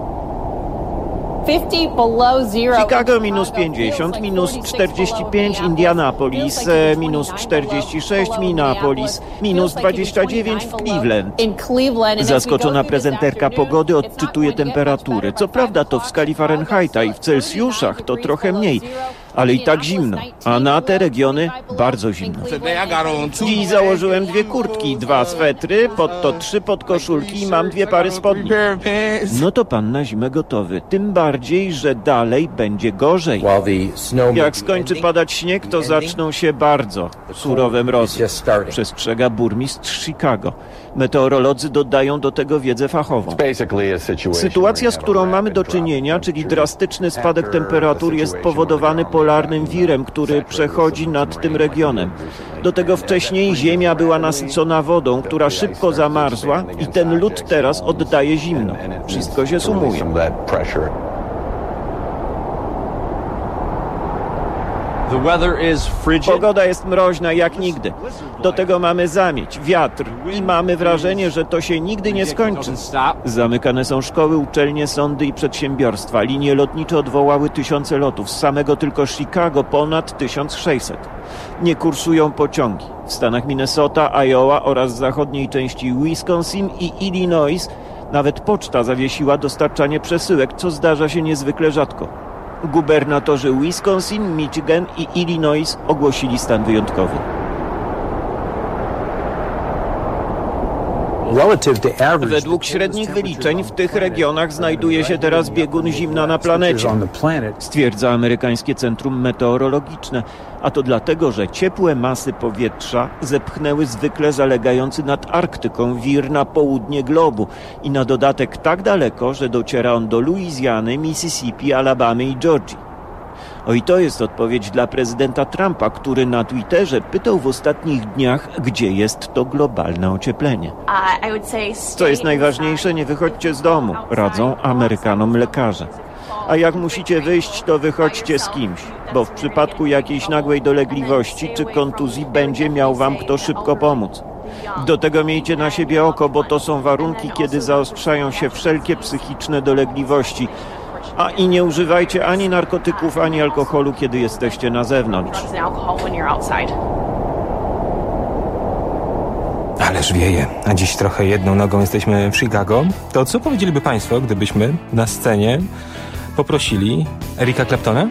Chicago minus pięćdziesiąt, minus czterdzieści pięć, Indianapolis minus czterdzieści sześć, Minneapolis minus dwadzieścia dziewięć w Cleveland. Zaskoczona prezenterka pogody odczytuje temperatury. Co prawda to w skali Fahrenheita i w Celsjuszach to trochę mniej, ale i tak zimno, a na te regiony bardzo zimno. Dziś założyłem dwie kurtki, dwa swetry, pod to trzy podkoszulki i mam dwie pary spodni. No to pan na zimę gotowy, tym bardziej, że dalej będzie gorzej. Jak skończy padać śnieg, to zaczną się bardzo surowe mrozy, przestrzega burmistrz Chicago. Meteorolodzy dodają do tego wiedzę fachową. Sytuacja, z którą mamy do czynienia, czyli drastyczny spadek temperatur, jest powodowany polarnym wirem, który przechodzi nad tym regionem. Do tego wcześniej ziemia była nasycona wodą, która szybko zamarzła i ten lód teraz oddaje zimno. Wszystko się sumuje. Pogoda jest mroźna jak nigdy. Do tego mamy zamieć, wiatr i mamy wrażenie, że to się nigdy nie skończy. Zamykane są szkoły, uczelnie, sądy i przedsiębiorstwa. Linie lotnicze odwołały tysiące lotów. Z samego tylko Chicago ponad tysiąc sześćset. Nie kursują pociągi. W stanach Minnesota, Iowa oraz zachodniej części Wisconsin i Illinois nawet poczta zawiesiła dostarczanie przesyłek, co zdarza się niezwykle rzadko. Gubernatorzy Wisconsin, Michigan i Illinois ogłosili stan wyjątkowy. Według średnich wyliczeń w tych regionach znajduje się teraz biegun zimna na planecie, stwierdza amerykańskie Centrum Meteorologiczne. A to dlatego, że ciepłe masy powietrza zepchnęły zwykle zalegający nad Arktyką wir na południe globu i na dodatek tak daleko, że dociera on do Luizjany, Mississippi, Alabamy i Georgii. O i to jest odpowiedź dla prezydenta Trumpa, który na Twitterze pytał w ostatnich dniach, gdzie jest to globalne ocieplenie. Co jest najważniejsze, nie wychodźcie z domu, radzą Amerykanom lekarze. A jak musicie wyjść, to wychodźcie z kimś, bo w przypadku jakiejś nagłej dolegliwości czy kontuzji będzie miał wam kto szybko pomóc. Do tego miejcie na siebie oko, bo to są warunki, kiedy zaostrzają się wszelkie psychiczne dolegliwości. A i nie używajcie ani narkotyków, ani alkoholu, kiedy jesteście na zewnątrz. Ależ wieje, a dziś trochę jedną nogą jesteśmy w Chicago. To co powiedzieliby państwo, gdybyśmy na scenie poprosili Erika Claptona?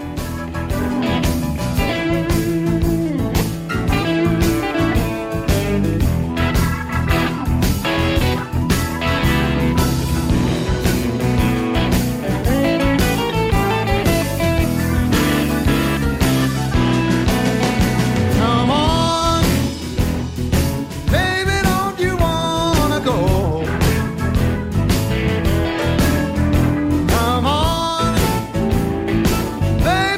Baby,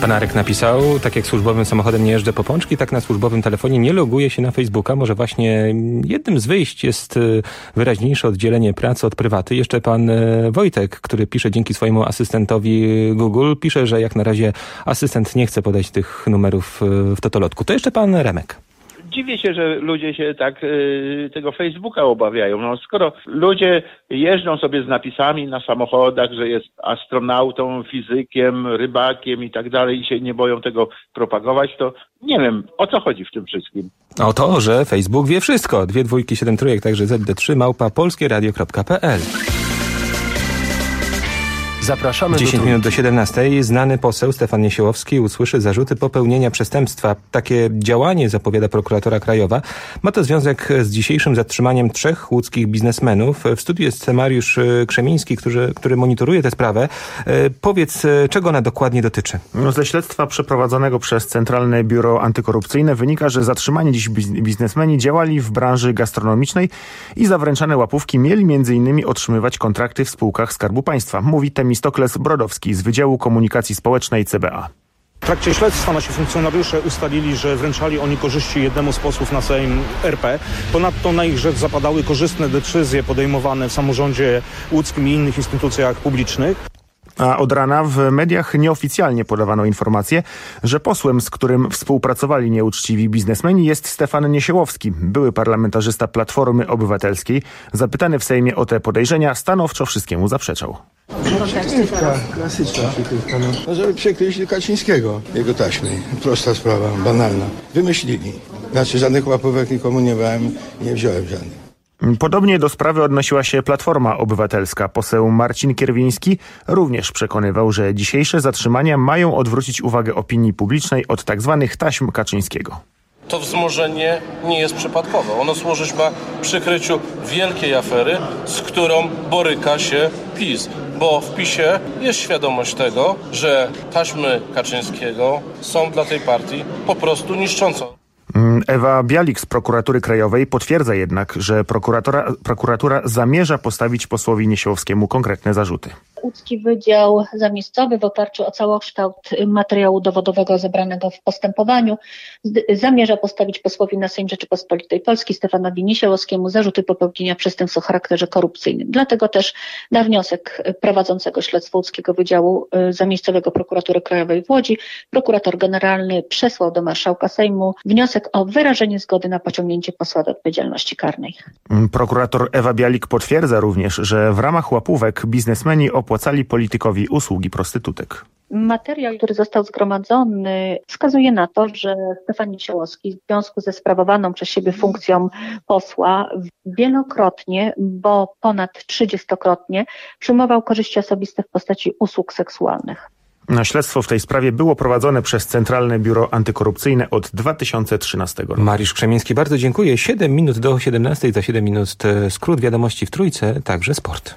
Pan Arek napisał, tak jak służbowym samochodem nie jeżdżę po pączki, tak na służbowym telefonie nie loguję się na Facebooka. Może właśnie jednym z wyjść jest wyraźniejsze oddzielenie pracy od prywaty. Jeszcze pan Wojtek, który pisze dzięki swojemu asystentowi Google, pisze, że jak na razie asystent nie chce podać tych numerów w totolotku. To jeszcze pan Remek. Dziwię się, że ludzie się tak y, tego Facebooka obawiają. No, skoro ludzie jeżdżą sobie z napisami na samochodach, że jest astronautą, fizykiem, rybakiem i tak dalej i się nie boją tego propagować, to nie wiem, o co chodzi w tym wszystkim. O to, że Facebook wie wszystko. Dwie dwójki, siedem trójek, także zet de trzy małpa polskieradio kropka pe el. Zapraszamy dziesięć minut do siedemnastej. Znany poseł Stefan Niesiołowski usłyszy zarzuty popełnienia przestępstwa. Takie działanie, zapowiada prokuratora Krajowa, ma to związek z dzisiejszym zatrzymaniem trzech łódzkich biznesmenów. W studiu jest Mariusz Krzemiński, który, który monitoruje tę sprawę. Powiedz, czego ona dokładnie dotyczy? No, ze śledztwa przeprowadzonego przez Centralne Biuro Antykorupcyjne wynika, że zatrzymani dziś biznesmeni działali w branży gastronomicznej i za wręczane łapówki mieli między innymi otrzymywać kontrakty w spółkach Skarbu Państwa. Mówi Temistokles Brodowski z Wydziału Komunikacji Społecznej C B A. W trakcie śledztwa nasi funkcjonariusze ustalili, że wręczali oni korzyści jednemu z posłów na Sejm R P. Ponadto na ich rzecz zapadały korzystne decyzje podejmowane w samorządzie łódzkim i innych instytucjach publicznych. A od rana w mediach nieoficjalnie podawano informację, że posłem, z którym współpracowali nieuczciwi biznesmeni, jest Stefan Niesiołowski, były parlamentarzysta Platformy Obywatelskiej. Zapytany w Sejmie o te podejrzenia, stanowczo wszystkiemu zaprzeczał. Przykrywka, klasyczna przykrywka, no. no żeby przekryć Kaczyńskiego, jego taśmy. Prosta sprawa, banalna. Wymyślili. Znaczy żadnych łapówek nikomu nie brałem i nie wziąłem żadnych. Podobnie do sprawy odnosiła się Platforma Obywatelska. Poseł Marcin Kierwiński również przekonywał, że dzisiejsze zatrzymania mają odwrócić uwagę opinii publicznej od tak zwanych taśm Kaczyńskiego. To wzmożenie nie jest przypadkowe. Ono służyć ma przykryciu wielkiej afery, z którą boryka się PiS. Bo w PiSie jest świadomość tego, że taśmy Kaczyńskiego są dla tej partii po prostu niszczącą. Ewa Bialik z Prokuratury Krajowej potwierdza jednak, że prokuratura, prokuratura zamierza postawić posłowi Niesiołowskiemu konkretne zarzuty. Łódzki Wydział Zamiejscowy w oparciu o całokształt materiału dowodowego zebranego w postępowaniu zamierza postawić posłowi na Sejm Rzeczypospolitej Polskiej Stefanowi Niesiołowskiemu zarzuty popełnienia przestępstw o charakterze korupcyjnym. Dlatego też na wniosek prowadzącego śledztwo Łódzkiego Wydziału Zamiejscowego Prokuratury Krajowej w Łodzi prokurator generalny przesłał do marszałka Sejmu wniosek o wyrażenie zgody na pociągnięcie posła do odpowiedzialności karnej. Prokurator Ewa Bialik potwierdza również, że w ramach łapówek biznesmeni opłacali politykowi usługi prostytutek. Materiał, który został zgromadzony, wskazuje na to, że Stefan Niesiołowski w związku ze sprawowaną przez siebie funkcją posła wielokrotnie, bo ponad trzydziestokrotnie przyjmował korzyści osobiste w postaci usług seksualnych. Śledztwo w tej sprawie było prowadzone przez Centralne Biuro Antykorupcyjne od dwa tysiące trzynastego roku. Mariusz Krzemiński, bardzo dziękuję. siedem minut do siedemnastej, za siedem minut skrót wiadomości w Trójce, także sport.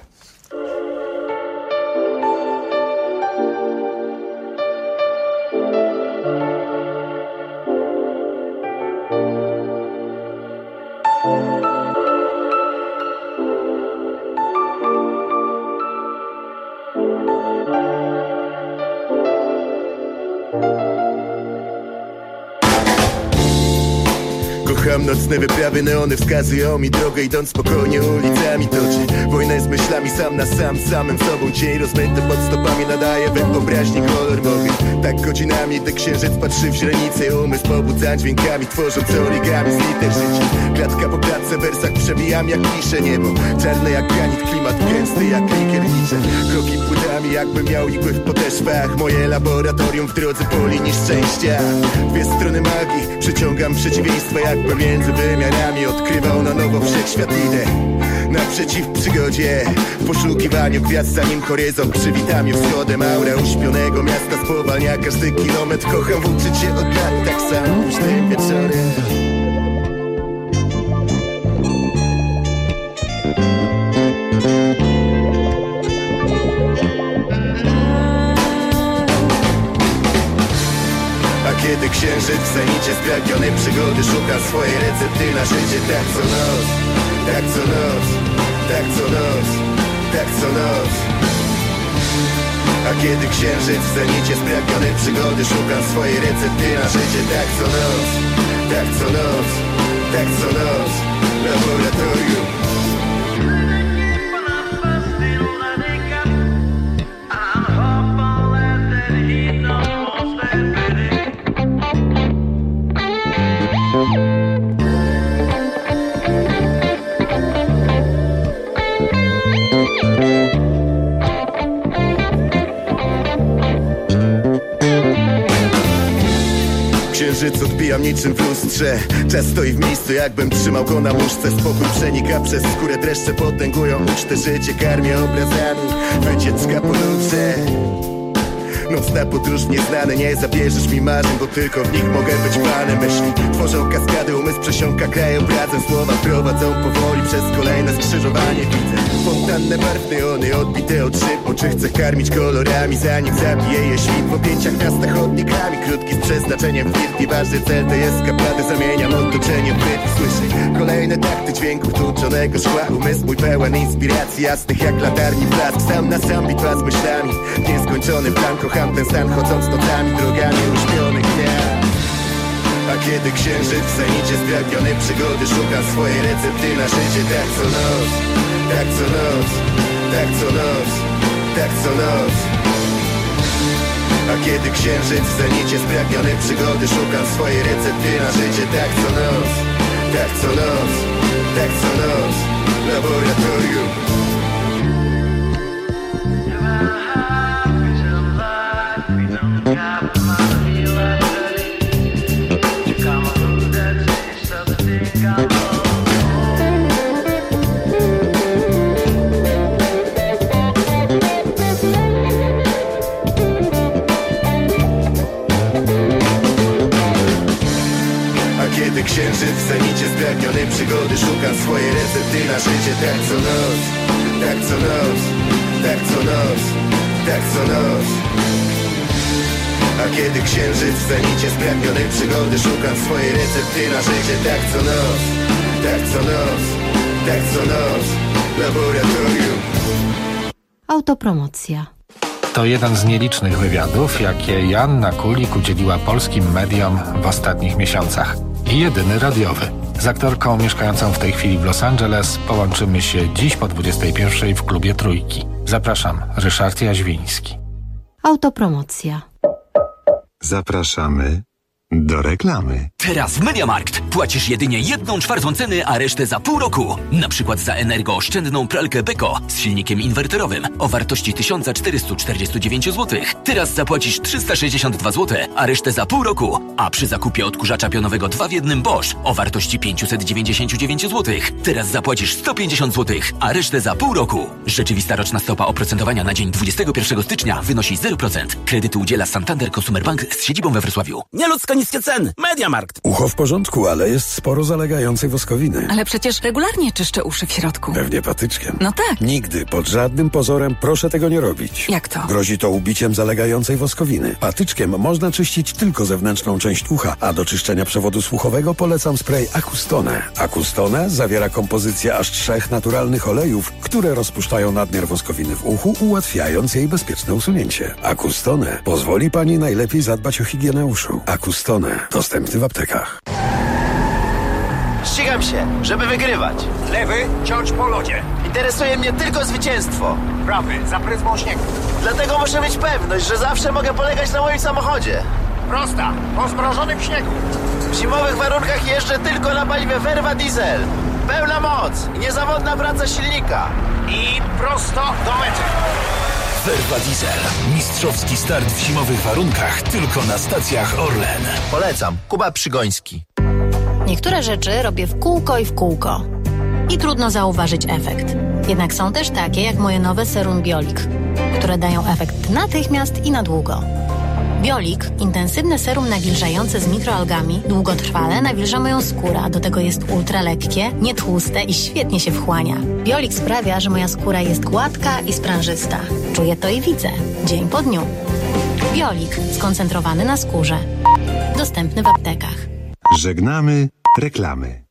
Kocham nocne wyprawy, neony wskazują mi drogę, idąc spokojnie ulicami toczy wojnę z myślami, sam na sam, z samym sobą. Dzień rozmyty pod stopami nadaje wyobraźni kolor mogę. Tak godzinami, gdy księżyc patrzy w źrenicę, umysł pobudza dźwiękami, tworząc origami z liter życia. Klatka po klatce, w wersach przebijam jak klisze niebo. Czarne jak granit, klimat gęsty jak kliker liczę. Kroki płytami, jakby miał igły w podeszwach. Moje laboratorium w drodze po linii szczęścia. Dwie strony magii, przyciągam przeciwieństwa jak między wymiarami, odkrywał na nowo wszechświat, idę naprzeciw przygodzie, w poszukiwaniu gwiazd, zanim horyzont przywita mnie wschodem. Aura uśpionego miasta spowalnia każdy kilometr. Kocham włóczyć się od lat, tak samo późnym wieczorem. Kiedy księżyc w zenicie spragniony przygody szuka swojej recepty na życie. Tak co noc, tak co noc, tak co noc, tak co noc. A kiedy księżyc w zenicie spragniony przygody, szukam swojej recepty na życie. Tak co noc, tak co noc, tak co noc, laboratorium. Księżyc odbijam niczym w lustrze. Czas stoi w miejscu, jakbym trzymał go na muszce. Spokój przenika przez skórę, dreszcze potęgują ucztę. Życie karmię obrazami, wycieczka po luce. Nocna podróż w nieznane, nie zabierzesz mi marzeń, bo tylko w nich mogę być panem. Myśli tworzą kaskady, umysł przesiąka krajobrazem. Słowa prowadzą powoli przez kolejne skrzyżowanie. Widzę fontannę barw, neony odbite od szyb. Czy chcę karmić kolorami, zanim zabije je świt. W objęciach miasta chodnikami, krótki z przeznaczeniem flirt. Nieważny cel tej eskapady, zamieniam otoczenie w byt. Słyszę kolejne takty dźwięków tłuczonego szkła. Umysł mój pełen inspiracji, jasnych jak latarni blask. Sam na sam bitwa z myślami, nieskończony plan. Kocham ten stan, chodząc nocami, drogami uśpionych gwiazd. A kiedy księżyc w zenicie spragniony przygody, szukam swojej recepty na życie. Tak co noc, tak co noc, tak co noc, tak co noc. A kiedy księżyc w zenicie spragniony przygody, szukam swojej recepty na życie. Tak co noc, tak co noc, tak co noc, laboratorium. Kiedy księżyc w zenicie spragniony przygody, szukam swojej recepty na życie. Tak co noc, tak co noc, tak co noc, tak co noc. A kiedy księżyc w zenicie spragniony przygody, szukam swojej recepty na życie. Tak co noc, tak co noc, tak co noc, laboratorium. Autopromocja. To jeden z nielicznych wywiadów, jakie Joanna Kulik udzieliła polskim mediom w ostatnich miesiącach. I jedyny radiowy. Z aktorką mieszkającą w tej chwili w Los Angeles połączymy się dziś po dwudziestej pierwszej w klubie Trójki. Zapraszam, Ryszard Jaźwiński. Autopromocja. Zapraszamy do reklamy. Teraz w MediaMarkt płacisz jedynie jedną czwartą ceny, a resztę za pół roku. Na przykład za energooszczędną pralkę Beko z silnikiem inwerterowym o wartości tysiąc czterysta czterdzieści dziewięć złotych. Teraz zapłacisz trzysta sześćdziesiąt dwa złote, a resztę za pół roku. A przy zakupie odkurzacza pionowego dwa w jednym Bosch o wartości pięćset dziewięćdziesiąt dziewięć złotych. Teraz zapłacisz sto pięćdziesiąt złotych, a resztę za pół roku. Rzeczywista roczna stopa oprocentowania na dzień dwudziestego pierwszego stycznia wynosi zero procent. Kredyty udziela Santander Consumer Bank z siedzibą we Wrocławiu. Nieludzko niskie ceny. MediaMarkt. Ucho w porządku, ale jest sporo zalegającej woskowiny. Ale przecież regularnie czyszczę uszy w środku. Pewnie patyczkiem. No tak. Nigdy, pod żadnym pozorem proszę tego nie robić. Jak to? Grozi to ubiciem zalegającej woskowiny. Patyczkiem można czyścić tylko zewnętrzną część ucha, a do czyszczenia przewodu słuchowego polecam spray Acustone. Acustone zawiera kompozycję aż trzech naturalnych olejów, które rozpuszczają nadmiar woskowiny w uchu, ułatwiając jej bezpieczne usunięcie. Acustone pozwoli pani najlepiej zadbać o higienę uszu. Acustone. Dostępny w aptekach. Ścigam się, żeby wygrywać. Lewy, ciąć po lodzie. Interesuje mnie tylko zwycięstwo. Prawy, za pryzmą śniegu. Dlatego muszę mieć pewność, że zawsze mogę polegać na moim samochodzie. Prosta, po zmrożonym śniegu. W zimowych warunkach jeżdżę tylko na paliwie Verva Diesel. Pełna moc i niezawodna praca silnika. I prosto do mety. Verva Diesel. Mistrzowski start w zimowych warunkach tylko na stacjach Orlen. Polecam. Kuba Przygoński. Niektóre rzeczy robię w kółko i w kółko. I trudno zauważyć efekt. Jednak są też takie jak moje nowe serum Biolik, które dają efekt natychmiast i na długo. Biolik, intensywne serum nawilżające z mikroalgami, długotrwale nawilża moją skórę, a do tego jest ultra lekkie, nietłuste i świetnie się wchłania. Biolik sprawia, że moja skóra jest gładka i sprężysta. Czuję to i widzę, dzień po dniu. Biolik, skoncentrowany na skórze. Dostępny w aptekach. Żegnamy reklamy.